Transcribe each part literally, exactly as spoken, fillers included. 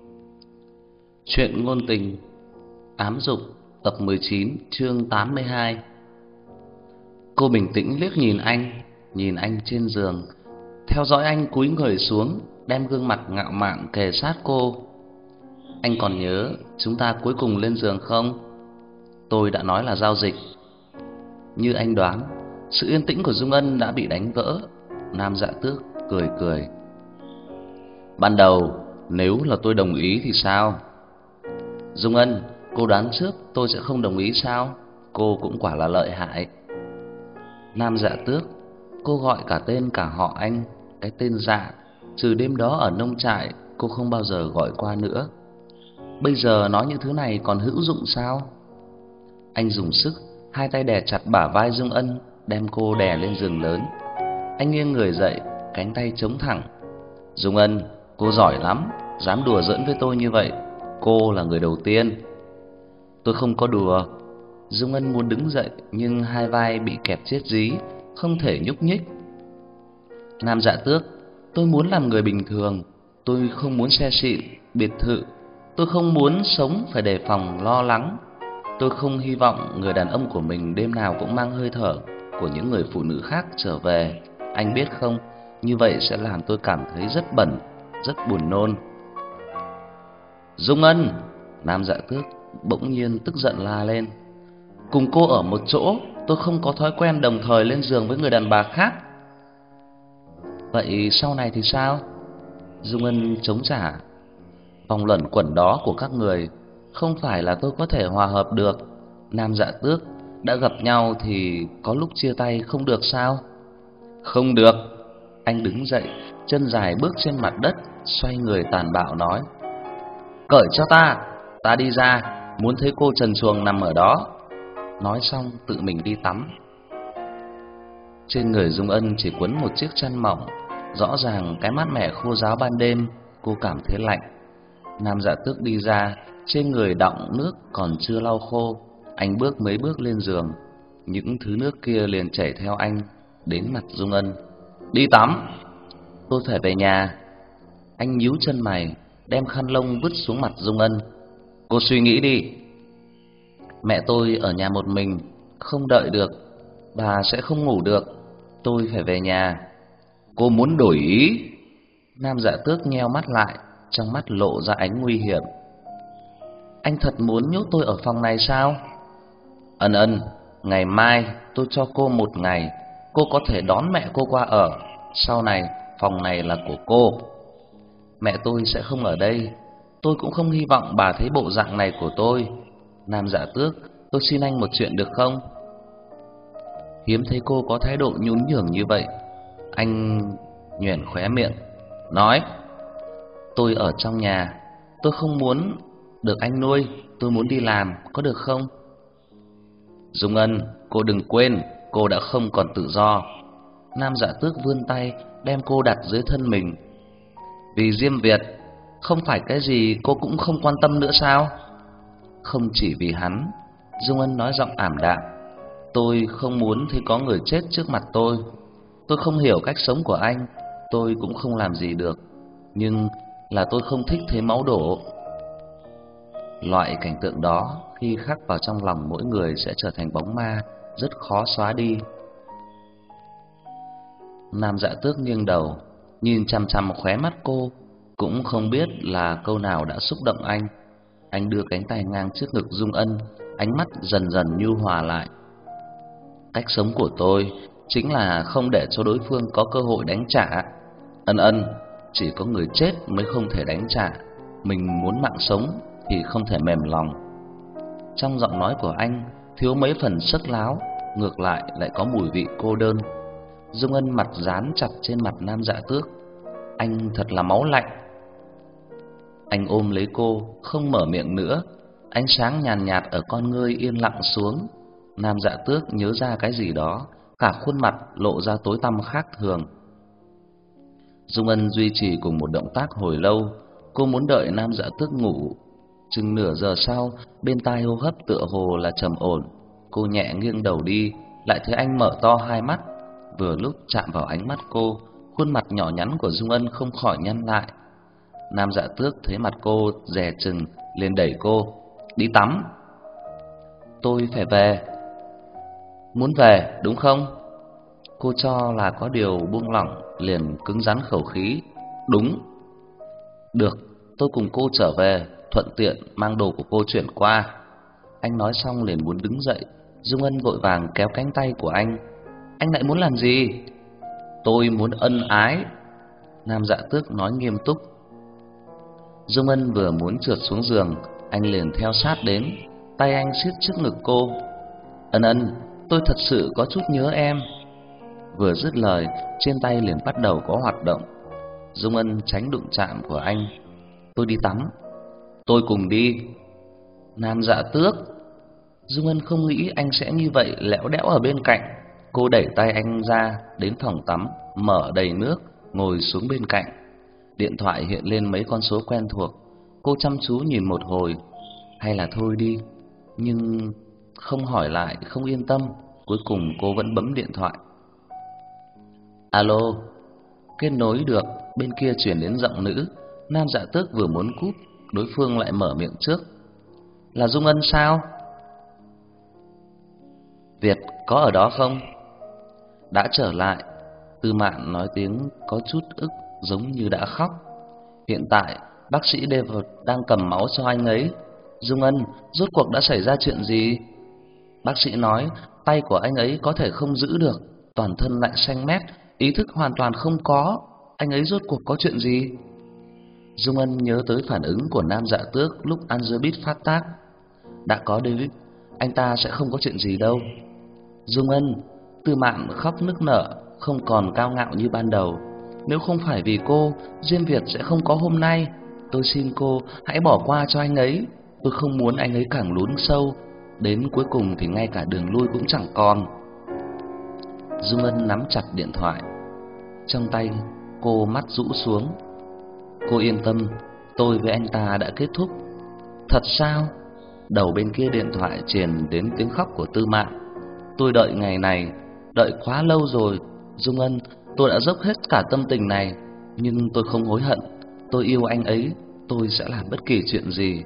Chuyện ngôn tình ám dục tập mười chín chương tám mươi hai. Cô bình tĩnh liếc nhìn anh, nhìn anh trên giường, theo dõi anh cúi người xuống, đem gương mặt ngạo mạn kề sát cô. Anh còn nhớ chúng ta cuối cùng lên giường không? Tôi đã nói là giao dịch. Như anh đoán, sự yên tĩnh của Dung Ân đã bị đánh vỡ. Nam Dạ Tước cười cười. Ban đầu nếu là tôi đồng ý thì sao? Dung Ân, cô đoán trước tôi sẽ không đồng ý sao? Cô cũng quả là lợi hại. Nam Dạ Tước, cô gọi cả tên cả họ anh, cái tên Dạ, trừ đêm đó ở nông trại, cô không bao giờ gọi qua nữa. Bây giờ nói những thứ này còn hữu dụng sao? Anh dùng sức, hai tay đè chặt bả vai Dung Ân, đem cô đè lên giường lớn. Anh nghiêng người dậy, cánh tay chống thẳng. Dung Ân, cô giỏi lắm, dám đùa giỡn với tôi như vậy. Cô là người đầu tiên. Tôi không có đùa. Dung Ân muốn đứng dậy nhưng hai vai bị kẹp chết dí, không thể nhúc nhích. Nam Dạ Tước, tôi muốn làm người bình thường. Tôi không muốn xe xịn, biệt thự. Tôi không muốn sống phải đề phòng lo lắng. Tôi không hy vọng người đàn ông của mình đêm nào cũng mang hơi thở của những người phụ nữ khác trở về. Anh biết không, như vậy sẽ làm tôi cảm thấy rất bẩn, rất buồn nôn. Dung Ân! Nam Dạ Tước bỗng nhiên tức giận la lên. Cùng cô ở một chỗ, tôi không có thói quen đồng thời lên giường với người đàn bà khác. Vậy sau này thì sao? Dung Ân chống trả. Vòng luẩn quẩn đó của các người không phải là tôi có thể hòa hợp được. Nam Dạ Tước, đã gặp nhau thì có lúc chia tay không được sao? Không được. Anh đứng dậy, chân dài bước trên mặt đất, xoay người tàn bạo nói. Cởi cho ta, ta đi ra, muốn thấy cô trần truồng nằm ở đó. Nói xong tự mình đi tắm. Trên người Dung Ân chỉ quấn một chiếc chăn mỏng, rõ ràng cái mát mẻ khô ráo ban đêm, cô cảm thấy lạnh. Nam Dạ Tước đi ra, trên người đọng nước còn chưa lau khô. Anh bước mấy bước lên giường, những thứ nước kia liền chảy theo anh đến mặt Dung Ân. Đi tắm. Tôi phải về nhà. Anh nhíu chân mày, đem khăn lông vứt xuống mặt Dung Ân. Cô suy nghĩ đi. Mẹ tôi ở nhà một mình, không đợi được, bà sẽ không ngủ được. Tôi phải về nhà. Cô muốn đổi ý? Nam Dạ Tước nheo mắt lại, trong mắt lộ ra ánh nguy hiểm. Anh thật muốn nhốt tôi ở phòng này sao? Ân Ân, ngày mai tôi cho cô một ngày, cô có thể đón mẹ cô qua ở. Sau này phòng này là của cô. Mẹ tôi sẽ không ở đây. Tôi cũng không hy vọng bà thấy bộ dạng này của tôi. Nam Dạ Tước, tôi xin anh một chuyện được không? Hiếm thấy cô có thái độ nhún nhường như vậy. Anh nhoẻn khóe miệng, nói. Tôi ở trong nhà, tôi không muốn được anh nuôi, tôi muốn đi làm, có được không? Dung Ân, cô đừng quên, cô đã không còn tự do. Nam Dạ Tước vươn tay, đem cô đặt dưới thân mình. Vì Diêm Việt, không phải cái gì cô cũng không quan tâm nữa sao? Không chỉ vì hắn. Dung Ân nói giọng ảm đạm. Tôi không muốn thấy có người chết trước mặt tôi. Tôi không hiểu cách sống của anh, tôi cũng không làm gì được. Nhưng là tôi không thích thấy máu đổ. Loại cảnh tượng đó khi khắc vào trong lòng mỗi người sẽ trở thành bóng ma, rất khó xóa đi. Nam Dạ Tước nghiêng đầu, nhìn chằm chằm khóe mắt cô, cũng không biết là câu nào đã xúc động anh. Anh đưa cánh tay ngang trước ngực Dung Ân, ánh mắt dần dần nhu hòa lại. Cách sống của tôi chính là không để cho đối phương có cơ hội đánh trả. Ân Ân, chỉ có người chết mới không thể đánh trả. Mình muốn mạng sống thì không thể mềm lòng. Trong giọng nói của anh thiếu mấy phần sức láo, ngược lại lại có mùi vị cô đơn. Dung Ân mặt dán chặt trên mặt Nam Dạ Tước. Anh thật là máu lạnh. Anh ôm lấy cô, không mở miệng nữa. Ánh sáng nhàn nhạt, nhạt ở con ngươi yên lặng xuống. Nam Dạ Tước nhớ ra cái gì đó, cả khuôn mặt lộ ra tối tăm khác thường. Dung Ân duy trì cùng một động tác hồi lâu. Cô muốn đợi Nam Dạ Tước ngủ. Chừng nửa giờ sau, bên tai hô hấp tựa hồ là trầm ổn. Cô nhẹ nghiêng đầu đi, lại thấy anh mở to hai mắt. Vừa lúc chạm vào ánh mắt cô, khuôn mặt nhỏ nhắn của Dung Ân không khỏi nhăn lại. Nam Dạ Tước thấy mặt cô dè chừng, liền đẩy cô. Đi tắm. Tôi phải về. Muốn về đúng không? Cô cho là có điều buông lỏng, liền cứng rắn khẩu khí. Đúng. Được, tôi cùng cô trở về, thuận tiện mang đồ của cô chuyển qua. Anh nói xong liền muốn đứng dậy. Dung Ân vội vàng kéo cánh tay của anh. Anh lại muốn làm gì? Tôi muốn ân ái. Nam Dạ Tước nói nghiêm túc. Dung Ân vừa muốn trượt xuống giường, anh liền theo sát đến, tay anh siết trước ngực cô. Ân Ân, tôi thật sự có chút nhớ em. Vừa dứt lời, trên tay liền bắt đầu có hoạt động. Dung Ân tránh đụng chạm của anh. Tôi đi tắm. Tôi cùng đi. Nam Dạ Tước. Dung Ân không nghĩ anh sẽ như vậy lẽo đẽo ở bên cạnh. Cô đẩy tay anh ra đến phòng tắm, mở đầy nước, ngồi xuống bên cạnh. Điện thoại hiện lên mấy con số quen thuộc. Cô chăm chú nhìn một hồi. Hay là thôi đi. Nhưng không hỏi lại không yên tâm. Cuối cùng cô vẫn bấm điện thoại. Alo. Kết nối được, bên kia chuyển đến giọng nữ. Nam Dạ Tước vừa muốn cúp, đối phương lại mở miệng trước. Là Dung Ân sao? Việt có ở đó không? Đã trở lại. Tư Mạn nói tiếng có chút ức, giống như đã khóc. Hiện tại bác sĩ David đang cầm máu cho anh ấy. Dung Ân, rốt cuộc đã xảy ra chuyện gì? Bác sĩ nói tay của anh ấy có thể không giữ được, toàn thân lại xanh mét, ý thức hoàn toàn không có. Anh ấy rốt cuộc có chuyện gì? Dung Ân nhớ tới phản ứng của Nam Dạ Tước lúc Angerbit phát tác. Đã có David, anh ta sẽ không có chuyện gì đâu. Dung Ân. Tư Mạn khóc nức nở, không còn cao ngạo như ban đầu. Nếu không phải vì cô, Diêm Việt sẽ không có hôm nay. Tôi xin cô hãy bỏ qua cho anh ấy. Tôi không muốn anh ấy càng lún sâu, đến cuối cùng thì ngay cả đường lui cũng chẳng còn. Dung Ân nắm chặt điện thoại trong tay, cô mắt rũ xuống. Cô yên tâm, tôi với anh ta đã kết thúc. Thật sao? Đầu bên kia điện thoại truyền đến tiếng khóc của Tư Mạn. Tôi đợi ngày này, đợi quá lâu rồi. Dung Ân, tôi đã dốc hết cả tâm tình này, nhưng tôi không hối hận. Tôi yêu anh ấy, tôi sẽ làm bất kỳ chuyện gì.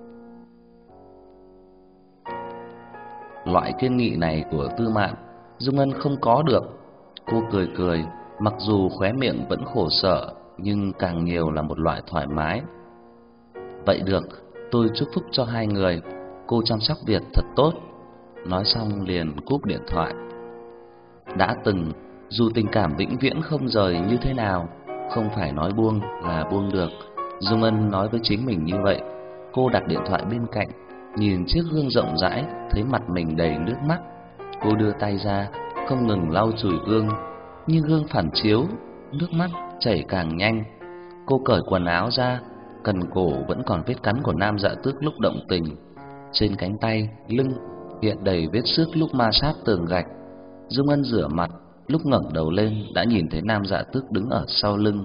Loại kiên nghị này của Tư Mạn, Dung Ân không có được. Cô cười cười, mặc dù khóe miệng vẫn khổ sở, nhưng càng nhiều là một loại thoải mái. Vậy được, tôi chúc phúc cho hai người. Cô chăm sóc Việt thật tốt. Nói xong liền cúp điện thoại. Đã từng, dù tình cảm vĩnh viễn không rời như thế nào, không phải nói buông là buông được. Dung Ân nói với chính mình như vậy. Cô đặt điện thoại bên cạnh, nhìn chiếc gương rộng rãi, thấy mặt mình đầy nước mắt. Cô đưa tay ra, không ngừng lau chùi gương, nhưng gương phản chiếu, nước mắt chảy càng nhanh. Cô cởi quần áo ra, cần cổ vẫn còn vết cắn của Nam Dạ Tước lúc động tình. Trên cánh tay, lưng hiện đầy vết xước lúc ma sát tường gạch. Dung Ân rửa mặt, lúc ngẩng đầu lên đã nhìn thấy Nam Dạ Tước đứng ở sau lưng.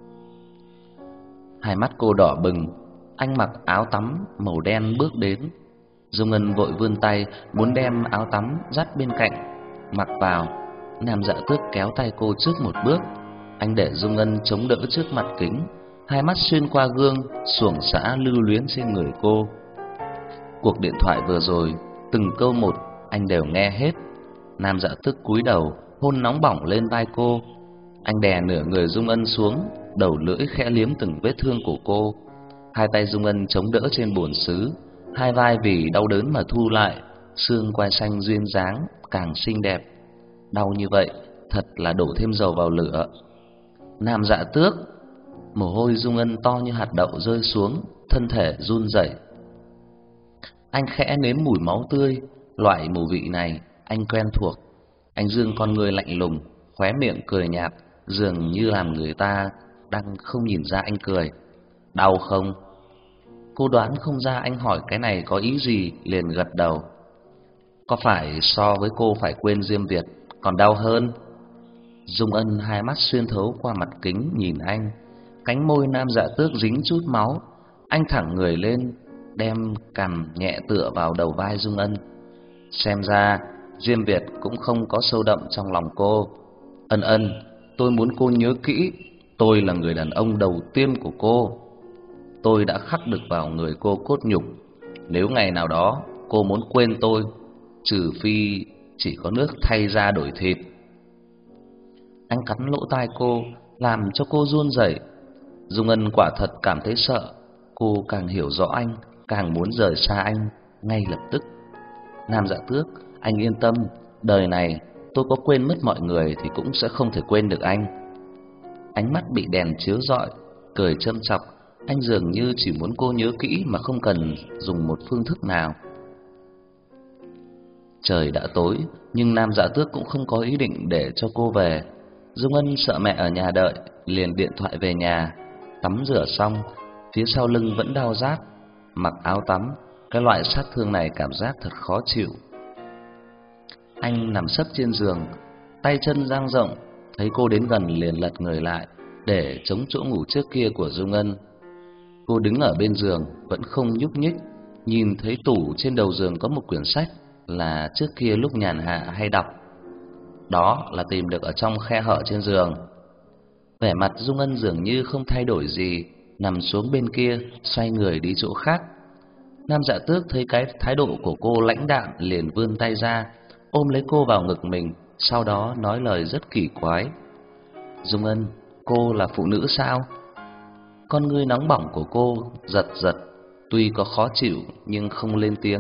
Hai mắt cô đỏ bừng. Anh mặc áo tắm màu đen bước đến. Dung Ân vội vươn tay muốn đem áo tắm dắt bên cạnh mặc vào. Nam Dạ Tước kéo tay cô trước một bước. Anh để Dung Ân chống đỡ trước mặt kính, hai mắt xuyên qua gương, xuồng xã lưu luyến trên người cô. Cuộc điện thoại vừa rồi, từng câu một anh đều nghe hết. Nam Dạ Tước cúi đầu, hôn nóng bỏng lên vai cô. Anh đè nửa người Dung Ân xuống, đầu lưỡi khẽ liếm từng vết thương của cô. Hai tay Dung Ân chống đỡ trên bồn sứ, hai vai vì đau đớn mà thu lại, xương quai xanh duyên dáng càng xinh đẹp. Đau như vậy, thật là đổ thêm dầu vào lửa. Nam Dạ Tước. Mồ hôi Dung Ân to như hạt đậu rơi xuống, thân thể run rẩy. Anh khẽ nếm mùi máu tươi, loại mùi vị này anh quen thuộc. Anh dương con người lạnh lùng, khóe miệng cười nhạt, dường như làm người ta đang không nhìn ra anh cười. Đau không? Cô đoán không ra anh hỏi cái này có ý gì, liền gật đầu. Có phải so với cô phải quên Diêm Việt còn đau hơn? Dung Ân hai mắt xuyên thấu qua mặt kính nhìn anh. Cánh môi Nam Dạ Tước dính chút máu. Anh thẳng người lên, đem cằm nhẹ tựa vào đầu vai Dung Ân. Xem ra Diêm Việt cũng không có sâu đậm trong lòng cô. Ân Ân, tôi muốn cô nhớ kỹ, tôi là người đàn ông đầu tiên của cô. tôi đã khắc được vào người cô cốt nhục. Nếu ngày nào đó cô muốn quên tôi, trừ phi chỉ có nước thay da đổi thịt. Anh cắn lỗ tai cô, làm cho cô run rẩy. Dung Ân quả thật cảm thấy sợ. Cô càng hiểu rõ anh, càng muốn rời xa anh ngay lập tức. Nam Dạ Tước, anh yên tâm, đời này tôi có quên mất mọi người thì cũng sẽ không thể quên được anh. Ánh mắt bị đèn chiếu rọi, cười châm chọc. Anh dường như chỉ muốn cô nhớ kỹ mà không cần dùng một phương thức nào. Trời đã tối, nhưng Nam Dạ Tước cũng không có ý định để cho cô về. Dung Ân sợ mẹ ở nhà đợi, liền điện thoại về nhà. Tắm rửa xong, phía sau lưng vẫn đau rát. Mặc áo tắm, cái loại sát thương này cảm giác thật khó chịu. Anh nằm sấp trên giường, tay chân dang rộng, thấy cô đến gần liền lật người lại để chống chỗ ngủ trước kia của Dung Ân. Cô đứng ở bên giường vẫn không nhúc nhích, nhìn thấy tủ trên đầu giường có một quyển sách là trước kia lúc nhàn hạ hay đọc. Đó là tìm được ở trong khe hở trên giường. Vẻ mặt Dung Ân dường như không thay đổi gì, nằm xuống bên kia, xoay người đi chỗ khác. Nam Dạ Tước thấy cái thái độ của cô lãnh đạm liền vươn tay ra, ôm lấy cô vào ngực mình, sau đó nói lời rất kỳ quái. Dung Ân, cô là phụ nữ sao? Con ngươi nóng bỏng của cô giật giật, tuy có khó chịu nhưng không lên tiếng.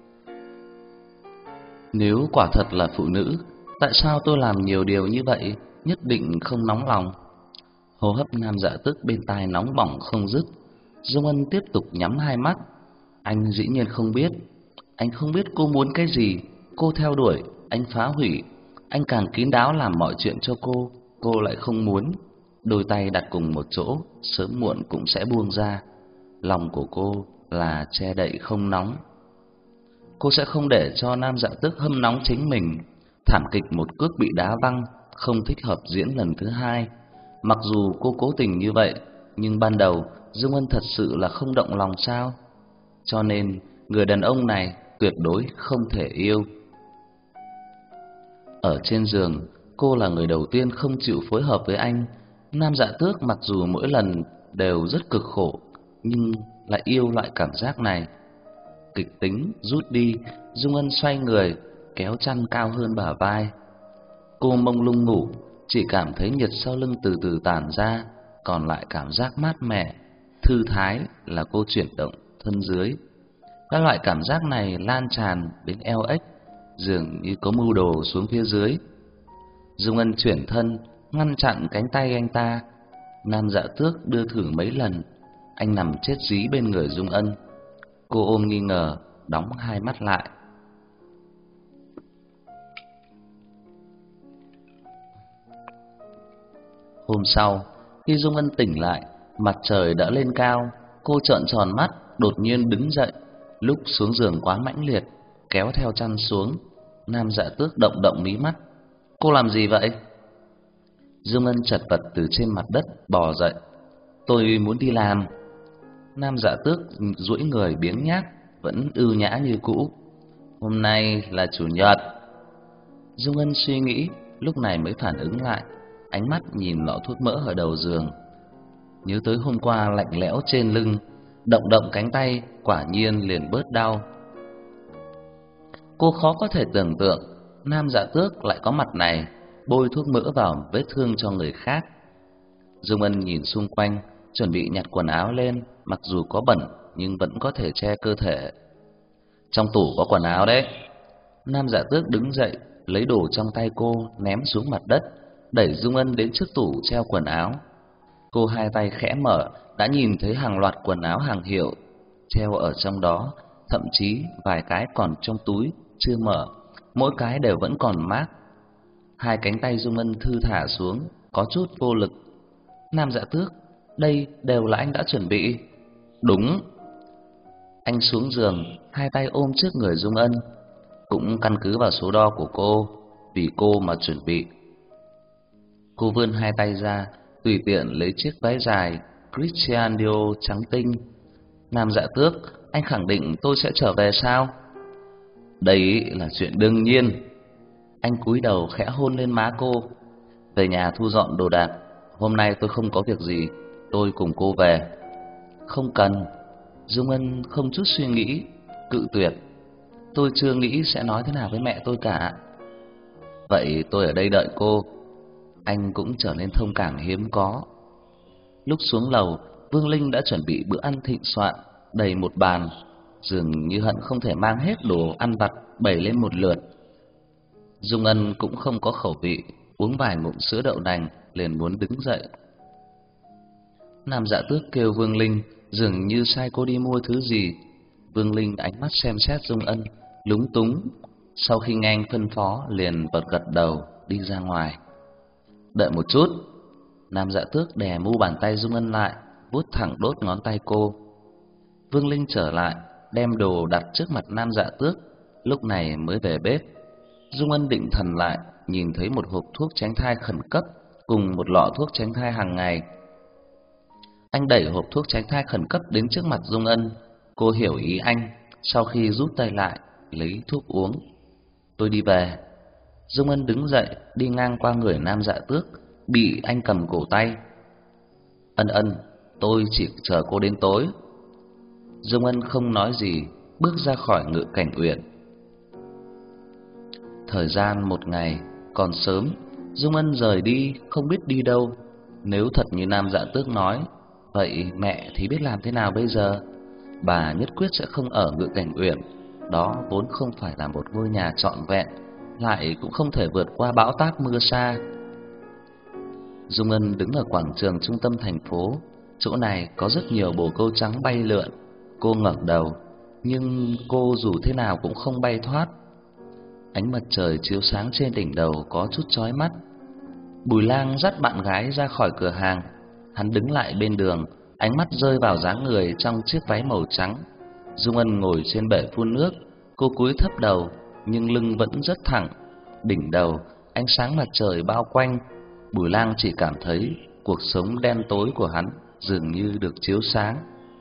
Nếu quả thật là phụ nữ, tại sao tôi làm nhiều điều như vậy, nhất định không nóng lòng? Hô hấp Nam Dạ Tước bên tai nóng bỏng không dứt. Dung Ân tiếp tục nhắm hai mắt. Anh dĩ nhiên không biết. Anh không biết cô muốn cái gì. Cô theo đuổi, anh phá hủy. Anh càng kín đáo làm mọi chuyện cho cô, cô lại không muốn. Đôi tay đặt cùng một chỗ, sớm muộn cũng sẽ buông ra. Lòng của cô là che đậy không nóng. Cô sẽ không để cho Nam Dạ Tước hâm nóng chính mình. Thảm kịch một cước bị đá văng, không thích hợp diễn lần thứ hai. Mặc dù cô cố tình như vậy, nhưng ban đầu Dung Ân thật sự là không động lòng sao? Cho nên người đàn ông này tuyệt đối không thể yêu. Ở trên giường, cô là người đầu tiên không chịu phối hợp với anh. Nam Dạ Tước mặc dù mỗi lần đều rất cực khổ, nhưng lại yêu loại cảm giác này. Kịch tính rút đi, Dung Ân xoay người, kéo chăn cao hơn bả vai. Cô mông lung ngủ, chỉ cảm thấy nhiệt sau lưng từ từ tản ra, còn lại cảm giác mát mẻ, thư thái là cô chuyển động thân dưới. Các loại cảm giác này lan tràn đến eo ếch, dường như có mưu đồ xuống phía dưới. Dung Ân chuyển thân, ngăn chặn cánh tay anh ta. Nam Dạ Tước đưa thử mấy lần, anh nằm chết dí bên người Dung Ân. Cô ôm nghi ngờ, đóng hai mắt lại. Hôm sau, khi Dung Ân tỉnh lại, mặt trời đã lên cao. Cô trợn tròn mắt, đột nhiên đứng dậy. Lúc xuống giường quá mãnh liệt, kéo theo chăn xuống. Nam Dạ Tước động động mí mắt. Cô làm gì vậy? Dung Ân chật vật từ trên mặt đất bò dậy. Tôi muốn đi làm. Nam Dạ Tước duỗi người biếng nhác, vẫn ưu nhã như cũ. Hôm nay là chủ nhật. Dung Ân suy nghĩ, lúc này mới phản ứng lại, ánh mắt nhìn lọ thuốc mỡ ở đầu giường. Nhớ tới hôm qua lạnh lẽo trên lưng, động động cánh tay, quả nhiên liền bớt đau. Cô khó có thể tưởng tượng Nam Dạ Tước lại có mặt này, bôi thuốc mỡ vào vết thương cho người khác. Dung Ân nhìn xung quanh, chuẩn bị nhặt quần áo lên, mặc dù có bẩn nhưng vẫn có thể che cơ thể. Trong tủ có quần áo đấy. Nam Dạ Tước đứng dậy, lấy đồ trong tay cô ném xuống mặt đất, đẩy Dung Ân đến trước tủ treo quần áo. Cô hai tay khẽ mở, đã nhìn thấy hàng loạt quần áo hàng hiệu treo ở trong đó, thậm chí vài cái còn trong túi chưa mở, mỗi cái đều vẫn còn mác. Hai cánh tay Dung Ân thư thả xuống, có chút vô lực. Nam Dạ Tước, đây đều là anh đã chuẩn bị. Đúng. Anh xuống giường, hai tay ôm trước người Dung Ân. Cũng căn cứ vào số đo của cô, vì cô mà chuẩn bị. Cô vươn hai tay ra, tùy tiện lấy chiếc váy dài Christian Dior trắng tinh. Nam Dạ Tước, anh khẳng định tôi sẽ trở về sao? Đấy là chuyện đương nhiên. Anh cúi đầu khẽ hôn lên má cô. Về nhà thu dọn đồ đạc, hôm nay tôi không có việc gì, tôi cùng cô về. Không cần. Dung Ân không chút suy nghĩ cự tuyệt. Tôi chưa nghĩ sẽ nói thế nào với mẹ tôi cả. Vậy tôi ở đây đợi cô. Anh cũng trở nên thông cảm hiếm có. Lúc xuống lầu, Vương Linh đã chuẩn bị bữa ăn thịnh soạn đầy một bàn, dường như hận không thể mang hết đồ ăn vặt bày lên một lượt. Dung Ân cũng không có khẩu vị, uống vài ngụm sữa đậu nành liền muốn đứng dậy. Nam Dạ Tước kêu Vương Linh, dường như sai cô đi mua thứ gì. Vương Linh ánh mắt xem xét Dung Ân, lúng túng. Sau khi nghe anh phân phó, liền bật gật đầu đi ra ngoài. Đợi một chút. Nam Dạ Tước đè mu bàn tay Dung Ân lại, vuốt thẳng đốt ngón tay cô. Vương Linh trở lại, đem đồ đặt trước mặt Nam Dạ Tước, lúc này mới về bếp. Dung Ân định thần lại, nhìn thấy một hộp thuốc tránh thai khẩn cấp cùng một lọ thuốc tránh thai hàng ngày. Anh đẩy hộp thuốc tránh thai khẩn cấp đến trước mặt Dung Ân. Cô hiểu ý anh, sau khi rút tay lại, lấy thuốc uống. Tôi đi về. Dung Ân đứng dậy, đi ngang qua người Nam Dạ Tước, bị anh cầm cổ tay. Ân Ân, tôi chỉ chờ cô đến tối. Dung Ân không nói gì, bước ra khỏi Ngự Cảnh Uyển. Thời gian một ngày còn sớm, Dung Ân rời đi không biết đi đâu. Nếu thật như Nam Dạ Tước nói, vậy mẹ thì biết làm thế nào bây giờ? Bà nhất quyết sẽ không ở Ngự Cảnh Uyển, đó vốn không phải là một ngôi nhà trọn vẹn, lại cũng không thể vượt qua bão táp mưa sa. Dung Ân đứng ở quảng trường trung tâm thành phố, chỗ này có rất nhiều bồ câu trắng bay lượn. Cô ngẩng đầu, nhưng cô dù thế nào cũng không bay thoát. Ánh mặt trời chiếu sáng trên đỉnh đầu có chút chói mắt. Bùi Lang dắt bạn gái ra khỏi cửa hàng. Hắn đứng lại bên đường, ánh mắt rơi vào dáng người trong chiếc váy màu trắng. Dung Ân ngồi trên bệ phun nước, cô cúi thấp đầu, nhưng lưng vẫn rất thẳng. Đỉnh đầu, ánh sáng mặt trời bao quanh. Bùi Lang chỉ cảm thấy cuộc sống đen tối của hắn dường như được chiếu sáng.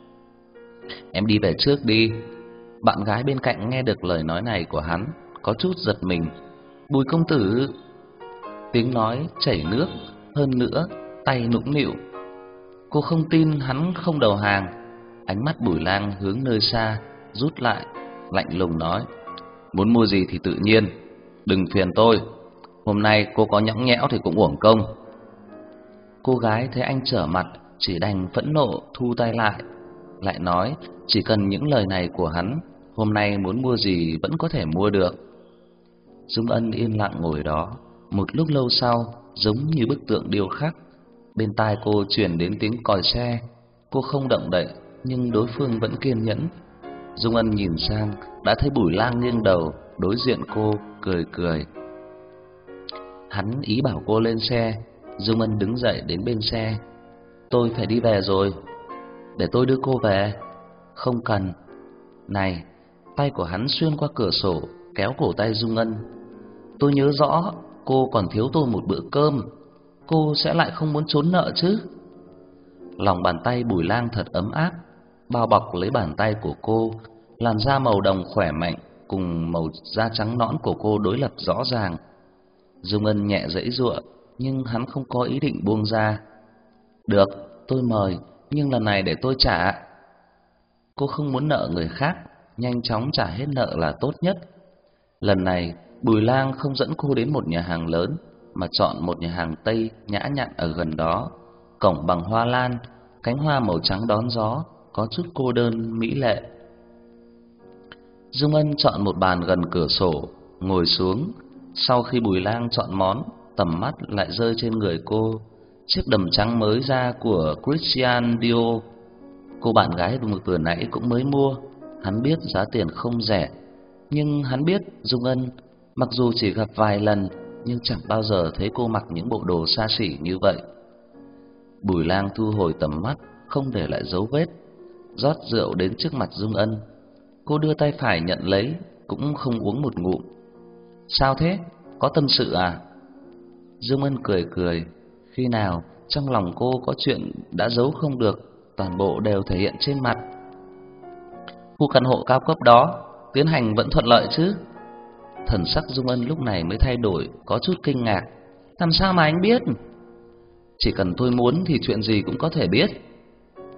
Em đi về trước đi. Bạn gái bên cạnh nghe được lời nói này của hắn, có chút giật mình. Bùi công tử. Tiếng nói chảy nước, hơn nữa tay nũng nịu. Cô không tin hắn không đầu hàng. Ánh mắt Bùi Lang hướng nơi xa, rút lại, lạnh lùng nói: Muốn mua gì thì tự nhiên, đừng phiền tôi. Hôm nay cô có nhõng nhẽo thì cũng uổng công. Cô gái thấy anh trở mặt, chỉ đành phẫn nộ thu tay lại, lại nói chỉ cần những lời này của hắn, hôm nay muốn mua gì vẫn có thể mua được. Dung Ân yên lặng ngồi đó, một lúc lâu sau, giống như bức tượng điêu khắc. Bên tai cô truyền đến tiếng còi xe. Cô không động đậy, nhưng đối phương vẫn kiên nhẫn. Dung Ân nhìn sang, đã thấy Bùi Lang nghiêng đầu đối diện cô, cười cười. Hắn ý bảo cô lên xe. Dung Ân đứng dậy đến bên xe. Tôi phải đi về rồi. Để tôi đưa cô về. Không cần. Này. Tay của hắn xuyên qua cửa sổ, kéo cổ tay Dung Ân. Tôi nhớ rõ cô còn thiếu tôi một bữa cơm, cô sẽ lại không muốn trốn nợ chứ? Lòng bàn tay Bùi Lang thật ấm áp, bao bọc lấy bàn tay của cô. Làn da màu đồng khỏe mạnh cùng màu da trắng nõn của cô đối lập rõ ràng. Dung Ân nhẹ giãy giụa, nhưng hắn không có ý định buông ra. Được, tôi mời, nhưng lần này để tôi trả. Cô không muốn nợ người khác, nhanh chóng trả hết nợ là tốt nhất. Lần này Bùi Lang không dẫn cô đến một nhà hàng lớn, mà chọn một nhà hàng Tây nhã nhặn ở gần đó. Cổng bằng hoa lan, cánh hoa màu trắng đón gió, có chút cô đơn mỹ lệ. Dung Ân chọn một bàn gần cửa sổ, ngồi xuống. Sau khi Bùi Lang chọn món, tầm mắt lại rơi trên người cô. Chiếc đầm trắng mới ra của Christian Dior, cô bạn gái vừa nãy cũng mới mua. Hắn biết giá tiền không rẻ, nhưng hắn biết Dung Ân mặc dù chỉ gặp vài lần, nhưng chẳng bao giờ thấy cô mặc những bộ đồ xa xỉ như vậy. Bùi Lang thu hồi tầm mắt, không để lại dấu vết, rót rượu đến trước mặt Dung Ân. Cô đưa tay phải nhận lấy, cũng không uống một ngụm. Sao thế? Có tâm sự à? Dung Ân cười cười. Khi nào trong lòng cô có chuyện đã giấu không được, toàn bộ đều thể hiện trên mặt. Khu căn hộ cao cấp đó tiến hành vẫn thuận lợi chứ? Thần sắc Dung Ân lúc này mới thay đổi, có chút kinh ngạc. Làm sao mà anh biết? Chỉ cần tôi muốn thì chuyện gì cũng có thể biết.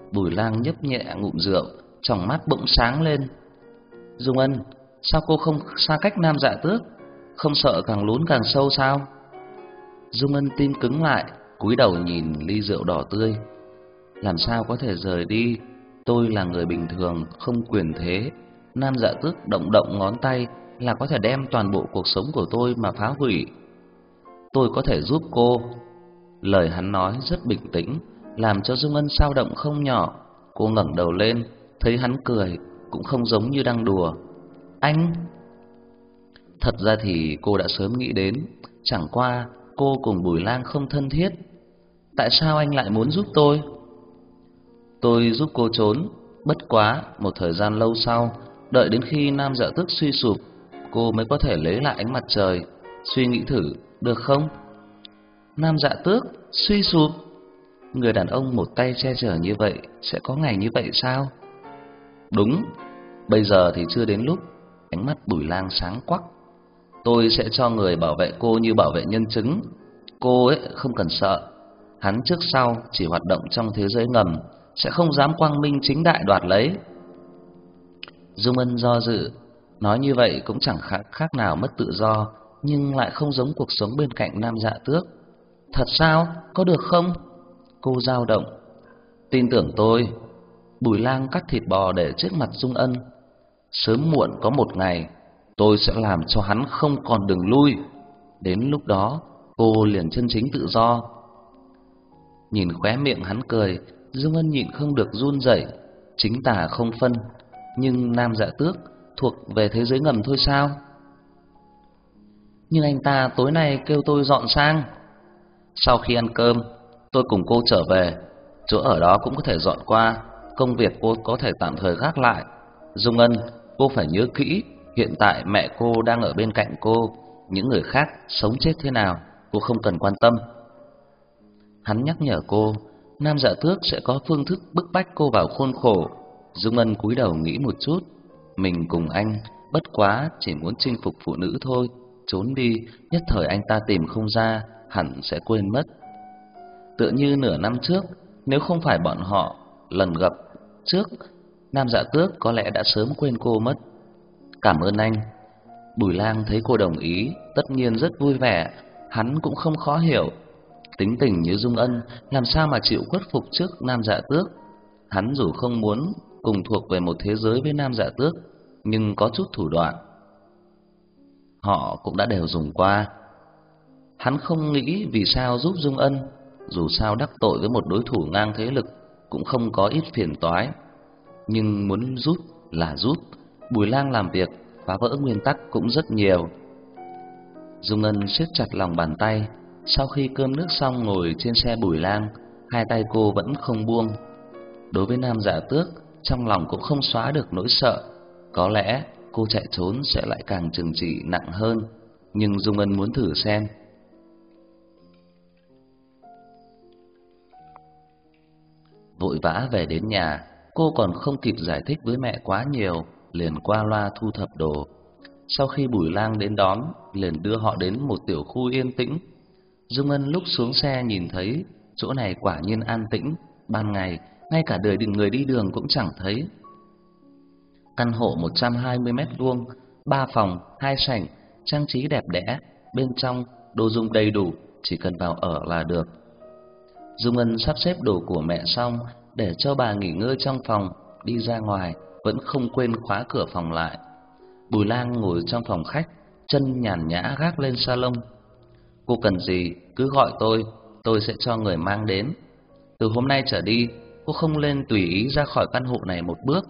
Bùi Lang nhấp nhẹ ngụm rượu, tròng mắt bỗng sáng lên. Dung Ân, sao cô không xa cách Nam Dạ Tước? Không sợ càng lún càng sâu sao? Dung Ân tim cứng lại, cúi đầu nhìn ly rượu đỏ tươi. Làm sao có thể rời đi? Tôi là người bình thường, không quyền thế. Nam Dạ Tước động động ngón tay là có thể đem toàn bộ cuộc sống của tôi mà phá hủy. Tôi có thể giúp cô. Lời hắn nói rất bình tĩnh, làm cho Dung Ân xao động không nhỏ. Cô ngẩng đầu lên, thấy hắn cười, cũng không giống như đang đùa. Anh? Thật ra thì cô đã sớm nghĩ đến, chẳng qua cô cùng Bùi Lang không thân thiết. Tại sao anh lại muốn giúp tôi? Tôi giúp cô trốn, bất quá một thời gian lâu sau, đợi đến khi Nam Dạ Tước suy sụp, cô mới có thể lấy lại ánh mặt trời. Suy nghĩ thử, được không? Nam Dạ Tước suy sụp? Người đàn ông một tay che chở như vậy sẽ có ngày như vậy sao? Đúng, bây giờ thì chưa đến lúc. Ánh mắt Bùi Lang sáng quắc. Tôi sẽ cho người bảo vệ cô như bảo vệ nhân chứng. Cô ấy không cần sợ. Hắn trước sau chỉ hoạt động trong thế giới ngầm, sẽ không dám quang minh chính đại đoạt lấy. Dung Ân do dự, nói như vậy cũng chẳng khác, khác nào mất tự do, nhưng lại không giống cuộc sống bên cạnh Nam Dạ Tước. Thật sao? Có được không? Cô dao động. Tin tưởng tôi. Bùi Lang cắt thịt bò để trước mặt Dung Ân. Sớm muộn có một ngày, tôi sẽ làm cho hắn không còn đường lui. Đến lúc đó, cô liền chân chính tự do. Nhìn khóe miệng hắn cười, Dung Ân nhịn không được run rẩy. Chính tà không phân, nhưng Nam Dạ Tước thuộc về thế giới ngầm thôi sao? Nhưng anh ta tối nay kêu tôi dọn sang. Sau khi ăn cơm, tôi cùng cô trở về. Chỗ ở đó cũng có thể dọn qua. Công việc cô có thể tạm thời gác lại. Dung Ân, cô phải nhớ kỹ, hiện tại mẹ cô đang ở bên cạnh cô. Những người khác sống chết thế nào, cô không cần quan tâm. Hắn nhắc nhở cô, Nam Dạ Tước sẽ có phương thức bức bách cô vào khuôn khổ. Dung Ân cúi đầu nghĩ một chút. Mình cùng anh bất quá chỉ muốn chinh phục phụ nữ thôi. Trốn đi, nhất thời anh ta tìm không ra, hẳn sẽ quên mất. Tựa như nửa năm trước, nếu không phải bọn họ lần gặp trước, Nam Dạ Tước có lẽ đã sớm quên cô mất. Cảm ơn anh. Bùi Lang thấy cô đồng ý, tất nhiên rất vui vẻ. Hắn cũng không khó hiểu, tính tình như Dung Ân làm sao mà chịu khuất phục trước Nam Dạ Tước. Hắn dù không muốn cùng thuộc về một thế giới với Nam Dạ Tước, nhưng có chút thủ đoạn họ cũng đã đều dùng qua. Hắn không nghĩ vì sao giúp Dung Ân, dù sao đắc tội với một đối thủ ngang thế lực cũng không có ít phiền toái, nhưng muốn giúp là giúp. Bùi Lang làm việc phá vỡ nguyên tắc cũng rất nhiều. Dung Ân siết chặt lòng bàn tay. Sau khi cơm nước xong ngồi trên xe Bùi Lang, hai tay cô vẫn không buông. Đối với Nam Dạ Tước, trong lòng cũng không xóa được nỗi sợ. Có lẽ cô chạy trốn sẽ lại càng trừng trị nặng hơn, nhưng Dung Ân muốn thử xem. Vội vã về đến nhà, cô còn không kịp giải thích với mẹ quá nhiều, liền qua loa thu thập đồ. Sau khi Bùi Lang đến đón, liền đưa họ đến một tiểu khu yên tĩnh. Dung Ân lúc xuống xe nhìn thấy chỗ này quả nhiên an tĩnh, ban ngày ngay cả đời người đi đường cũng chẳng thấy. Căn hộ một trăm hai mươi mét vuông, ba phòng, hai sảnh, trang trí đẹp đẽ, bên trong đồ dùng đầy đủ, chỉ cần vào ở là được. Dung Ân sắp xếp đồ của mẹ xong, để cho bà nghỉ ngơi trong phòng, đi ra ngoài vẫn không quên khóa cửa phòng lại. Bùi Lang ngồi trong phòng khách, chân nhàn nhã gác lên salon. Cô cần gì cứ gọi tôi, tôi sẽ cho người mang đến. Từ hôm nay trở đi, cô không nên tùy ý ra khỏi căn hộ này một bước.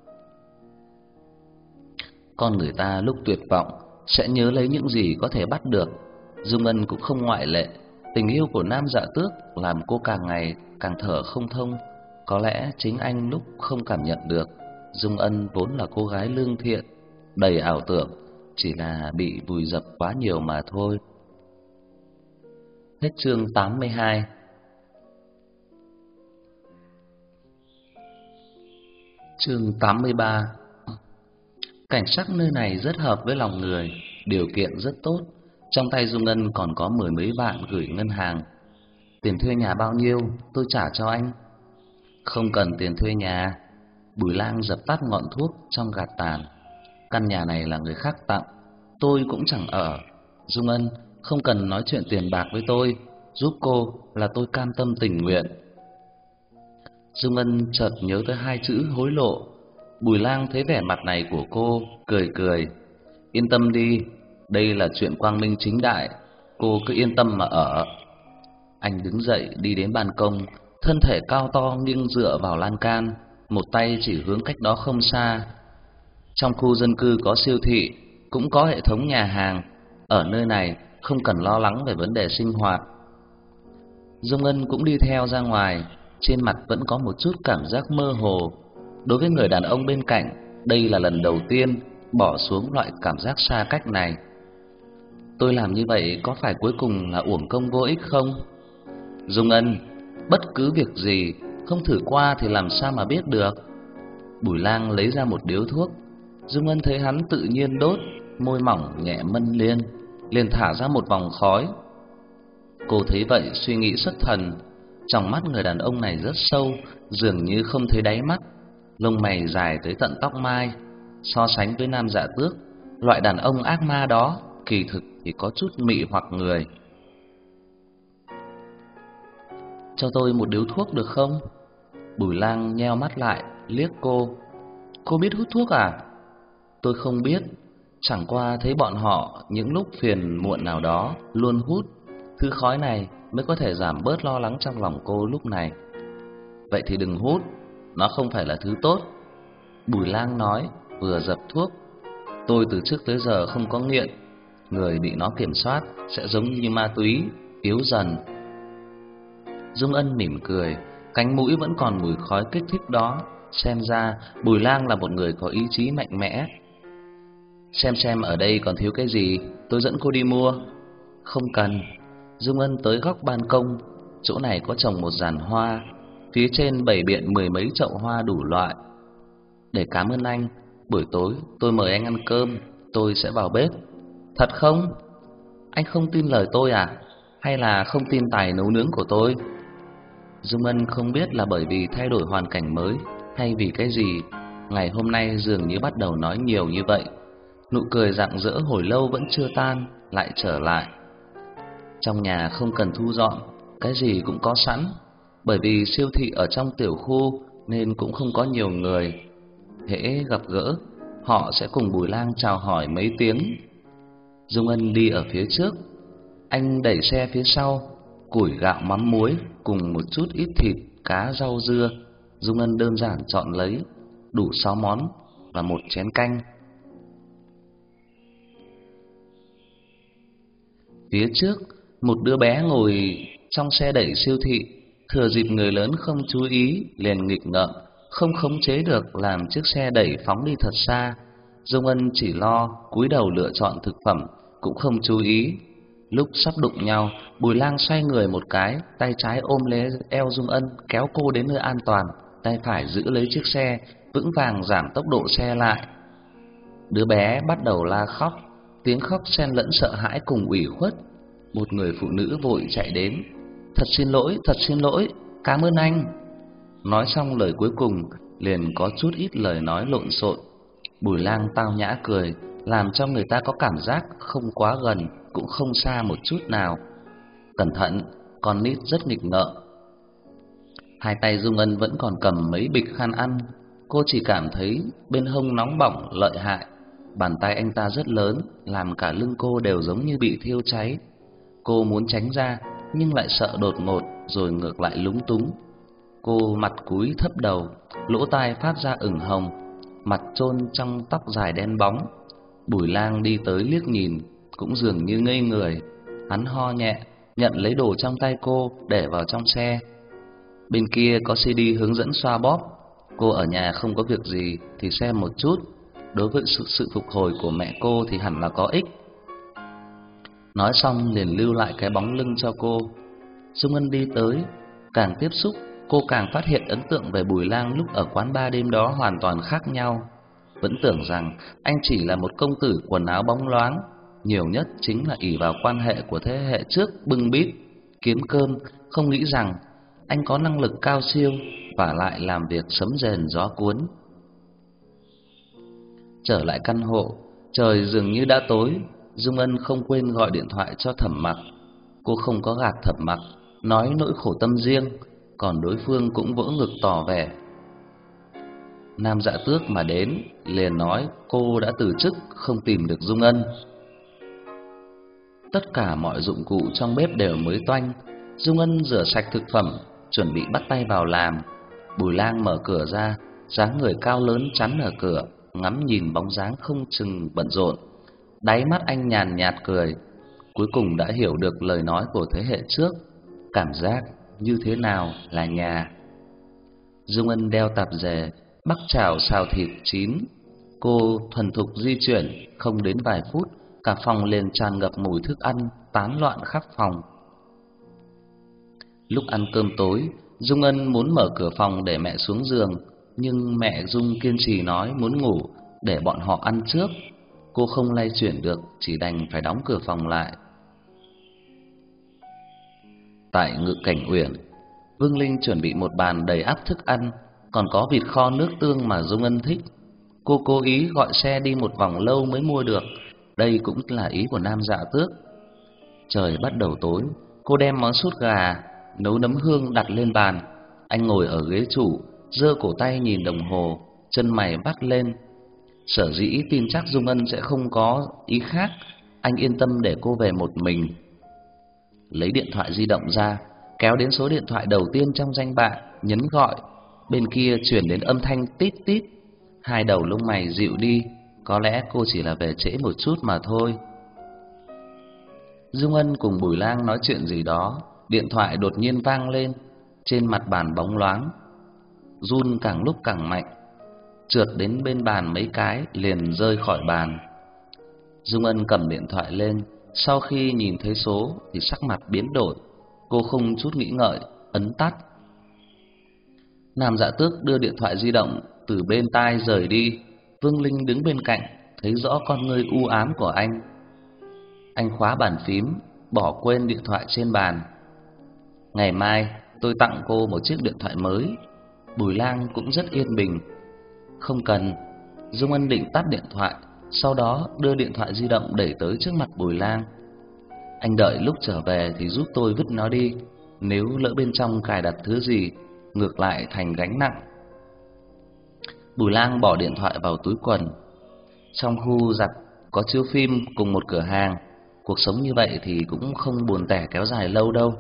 Con người ta lúc tuyệt vọng sẽ nhớ lấy những gì có thể bắt được. Dung Ân cũng không ngoại lệ. Tình yêu của Nam Dạ Tước làm cô càng ngày càng thở không thông. Có lẽ chính anh lúc không cảm nhận được, Dung Ân vốn là cô gái lương thiện, đầy ảo tưởng, chỉ là bị vùi dập quá nhiều mà thôi. Hết chương tám mươi hai. Chương tám mươi ba. Cảnh sắc nơi này rất hợp với lòng người, điều kiện rất tốt. Trong tay Dung Ân còn có mười mấy vạn gửi ngân hàng. Tiền thuê nhà bao nhiêu, tôi trả cho anh. Không cần tiền thuê nhà. Bùi Lang dập tắt ngọn thuốc trong gạt tàn. Căn nhà này là người khác tặng, tôi cũng chẳng ở. Dung Ân, không cần nói chuyện tiền bạc với tôi, giúp cô là tôi cam tâm tình nguyện. Dung Ân chợt nhớ tới hai chữ hối lộ. Bùi Lang thấy vẻ mặt này của cô, cười cười. Yên tâm đi, đây là chuyện quang minh chính đại, cô cứ yên tâm mà ở. Anh đứng dậy đi đến ban công, thân thể cao to nghiêng dựa vào lan can, một tay chỉ hướng cách đó không xa. Trong khu dân cư có siêu thị, cũng có hệ thống nhà hàng, ở nơi này không cần lo lắng về vấn đề sinh hoạt. Dung Ân cũng đi theo ra ngoài, trên mặt vẫn có một chút cảm giác mơ hồ. Đối với người đàn ông bên cạnh, đây là lần đầu tiên bỏ xuống loại cảm giác xa cách này. Tôi làm như vậy có phải cuối cùng là uổng công vô ích không? Dung Ân, bất cứ việc gì không thử qua thì làm sao mà biết được. Bùi Lang lấy ra một điếu thuốc. Dung Ân thấy hắn tự nhiên đốt, môi mỏng nhẹ mân liên, liền thả ra một vòng khói. Cô thấy vậy suy nghĩ xuất thần. Trong mắt người đàn ông này rất sâu, dường như không thấy đáy mắt, lông mày dài tới tận tóc mai. So sánh với Nam Dạ Tước, loại đàn ông ác ma đó kỳ thực thì có chút mị hoặc người. Cho tôi một điếu thuốc được không? Bùi Lang nheo mắt lại, liếc cô. Cô biết hút thuốc à? Tôi không biết, chẳng qua thấy bọn họ những lúc phiền muộn nào đó luôn hút. Thứ khói này mới có thể giảm bớt lo lắng trong lòng cô lúc này. Vậy thì đừng hút, nó không phải là thứ tốt. Bùi Lang nói, vừa dập thuốc. Tôi từ trước tới giờ không có nghiện, người bị nó kiểm soát sẽ giống như ma túy, yếu dần. Dung Ân mỉm cười, cánh mũi vẫn còn mùi khói kích thích đó. Xem ra Bùi Lang là một người có ý chí mạnh mẽ. Xem xem ở đây còn thiếu cái gì, tôi dẫn cô đi mua. Không cần. Dung Ân tới góc ban công, chỗ này có trồng một giàn hoa, phía trên bày biện mười mấy chậu hoa đủ loại. Để cảm ơn anh, buổi tối tôi mời anh ăn cơm, tôi sẽ vào bếp. Thật không? Anh không tin lời tôi à? Hay là không tin tài nấu nướng của tôi? Dung Ân không biết là bởi vì thay đổi hoàn cảnh mới hay vì cái gì, ngày hôm nay dường như bắt đầu nói nhiều như vậy. Nụ cười rạng rỡ hồi lâu vẫn chưa tan, lại trở lại. Trong nhà không cần thu dọn, cái gì cũng có sẵn. Bởi vì siêu thị ở trong tiểu khu nên cũng không có nhiều người. Hễ gặp gỡ, họ sẽ cùng Bùi Lang chào hỏi mấy tiếng. Dung Ân đi ở phía trước, anh đẩy xe phía sau, củi gạo mắm muối cùng một chút ít thịt, cá, rau dưa. Dung Ân đơn giản chọn lấy, đủ sáu món và một chén canh. Phía trước, một đứa bé ngồi trong xe đẩy siêu thị, thừa dịp người lớn không chú ý, liền nghịch ngợm, không khống chế được làm chiếc xe đẩy phóng đi thật xa. Dung Ân chỉ lo cúi đầu lựa chọn thực phẩm, cũng không chú ý. Lúc sắp đụng nhau, Bùi Lang xoay người một cái, tay trái ôm lấy eo Dung Ân, kéo cô đến nơi an toàn, tay phải giữ lấy chiếc xe, vững vàng giảm tốc độ xe lại. Đứa bé bắt đầu la khóc, tiếng khóc xen lẫn sợ hãi cùng ủy khuất. Một người phụ nữ vội chạy đến. Thật xin lỗi, thật xin lỗi, cảm ơn anh. Nói xong lời cuối cùng, liền có chút ít lời nói lộn xộn. Bùi Lang tao nhã cười, làm cho người ta có cảm giác không quá gần, cũng không xa một chút nào. Cẩn thận, con nít rất nghịch ngợm. Hai tay Dung Ân vẫn còn cầm mấy bịch khăn ăn. Cô chỉ cảm thấy bên hông nóng bỏng lợi hại. Bàn tay anh ta rất lớn, làm cả lưng cô đều giống như bị thiêu cháy. Cô muốn tránh ra, nhưng lại sợ đột ngột, rồi ngược lại lúng túng. Cô mặt cúi thấp đầu, lỗ tai phát ra ửng hồng, mặt chôn trong tóc dài đen bóng. Bùi Lang đi tới liếc nhìn, cũng dường như ngây người. Hắn ho nhẹ, nhận lấy đồ trong tay cô, để vào trong xe. Bên kia có xê đê hướng dẫn xoa bóp. Cô ở nhà không có việc gì thì xem một chút. Đối với sự, sự phục hồi của mẹ cô thì hẳn là có ích. Nói xong liền lưu lại cái bóng lưng cho cô. Dung Ân đi tới, càng tiếp xúc, cô càng phát hiện ấn tượng về Bùi Lang lúc ở quán bar đêm đó hoàn toàn khác nhau. Vẫn tưởng rằng anh chỉ là một công tử quần áo bóng loáng, nhiều nhất chính là ỷ vào quan hệ của thế hệ trước bưng bít kiếm cơm, không nghĩ rằng anh có năng lực cao siêu, và lại làm việc sấm rền gió cuốn. Trở lại căn hộ, trời dường như đã tối. Dung Ân không quên gọi điện thoại cho Thẩm Mặc. Cô không có gạt Thẩm Mặc, nói nỗi khổ tâm riêng, còn đối phương cũng vỗ ngực tỏ vẻ. Nam Dạ Tước mà đến liền nói cô đã từ chức, không tìm được Dung Ân. Tất cả mọi dụng cụ trong bếp đều mới toanh. Dung Ân rửa sạch thực phẩm, chuẩn bị bắt tay vào làm. Bùi Lang mở cửa ra, dáng người cao lớn chắn ở cửa, ngắm nhìn bóng dáng không chừng bận rộn. Đáy mắt anh nhàn nhạt cười, cuối cùng đã hiểu được lời nói của thế hệ trước, cảm giác như thế nào là nhà. Dung Ân đeo tạp dề, bắc chảo xào thịt chín. Cô thuần thục di chuyển, không đến vài phút, cả phòng liền tràn ngập mùi thức ăn tán loạn khắp phòng. Lúc ăn cơm tối, Dung Ân muốn mở cửa phòng để mẹ xuống giường, nhưng mẹ Dung kiên trì nói muốn ngủ, để bọn họ ăn trước. Cô không lay chuyển được, chỉ đành phải đóng cửa phòng lại. Tại Ngự Cảnh Uyển, Vương Linh chuẩn bị một bàn đầy ắp thức ăn, còn có vịt kho nước tương mà Dung Ân thích. Cô cố ý gọi xe đi một vòng lâu mới mua được, đây cũng là ý của Nam Dạ Tước. Trời bắt đầu tối, cô đem món sốt gà nấu nấm hương đặt lên bàn. Anh ngồi ở ghế chủ, giơ cổ tay nhìn đồng hồ, chân mày vắt lên. Sở dĩ tin chắc Dung Ân sẽ không có ý khác, anh yên tâm để cô về một mình. Lấy điện thoại di động ra, kéo đến số điện thoại đầu tiên trong danh bạ, nhấn gọi. Bên kia chuyển đến âm thanh tít tít. Hai đầu lông mày dịu đi, có lẽ cô chỉ là về trễ một chút mà thôi. Dung Ân cùng Bùi Lang nói chuyện gì đó, điện thoại đột nhiên vang lên. Trên mặt bàn bóng loáng, run càng lúc càng mạnh, trượt đến bên bàn mấy cái liền rơi khỏi bàn. Dung Ân cầm điện thoại lên, sau khi nhìn thấy số thì sắc mặt biến đổi. Cô không chút nghĩ ngợi ấn tắt. Nam Dạ Tước đưa điện thoại di động từ bên tai rời đi. Vương Linh đứng bên cạnh, thấy rõ con ngươi u ám của anh. Anh khóa bàn phím, bỏ quên điện thoại trên bàn. Ngày mai tôi tặng cô một chiếc điện thoại mới. Bùi Lang cũng rất yên bình. Không cần. Dung Ân định tắt điện thoại, sau đó đưa điện thoại di động đẩy tới trước mặt Bùi Lang. Anh đợi lúc trở về thì giúp tôi vứt nó đi, nếu lỡ bên trong cài đặt thứ gì, ngược lại thành gánh nặng. Bùi Lang bỏ điện thoại vào túi quần. Trong khu giặt có chiếu phim cùng một cửa hàng, cuộc sống như vậy thì cũng không buồn tẻ kéo dài lâu đâu.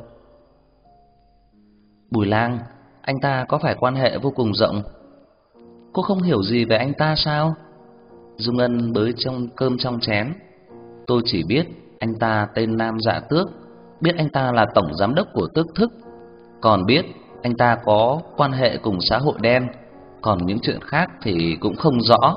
Bùi Lang, anh ta có phải quan hệ vô cùng rộng? Cô không hiểu gì về anh ta sao? Dung Ân bới trong cơm trong chén. Tôi chỉ biết anh ta tên Nam Dạ Tước, biết anh ta là tổng giám đốc của Tước Thức, còn biết anh ta có quan hệ cùng xã hội đen, còn những chuyện khác thì cũng không rõ.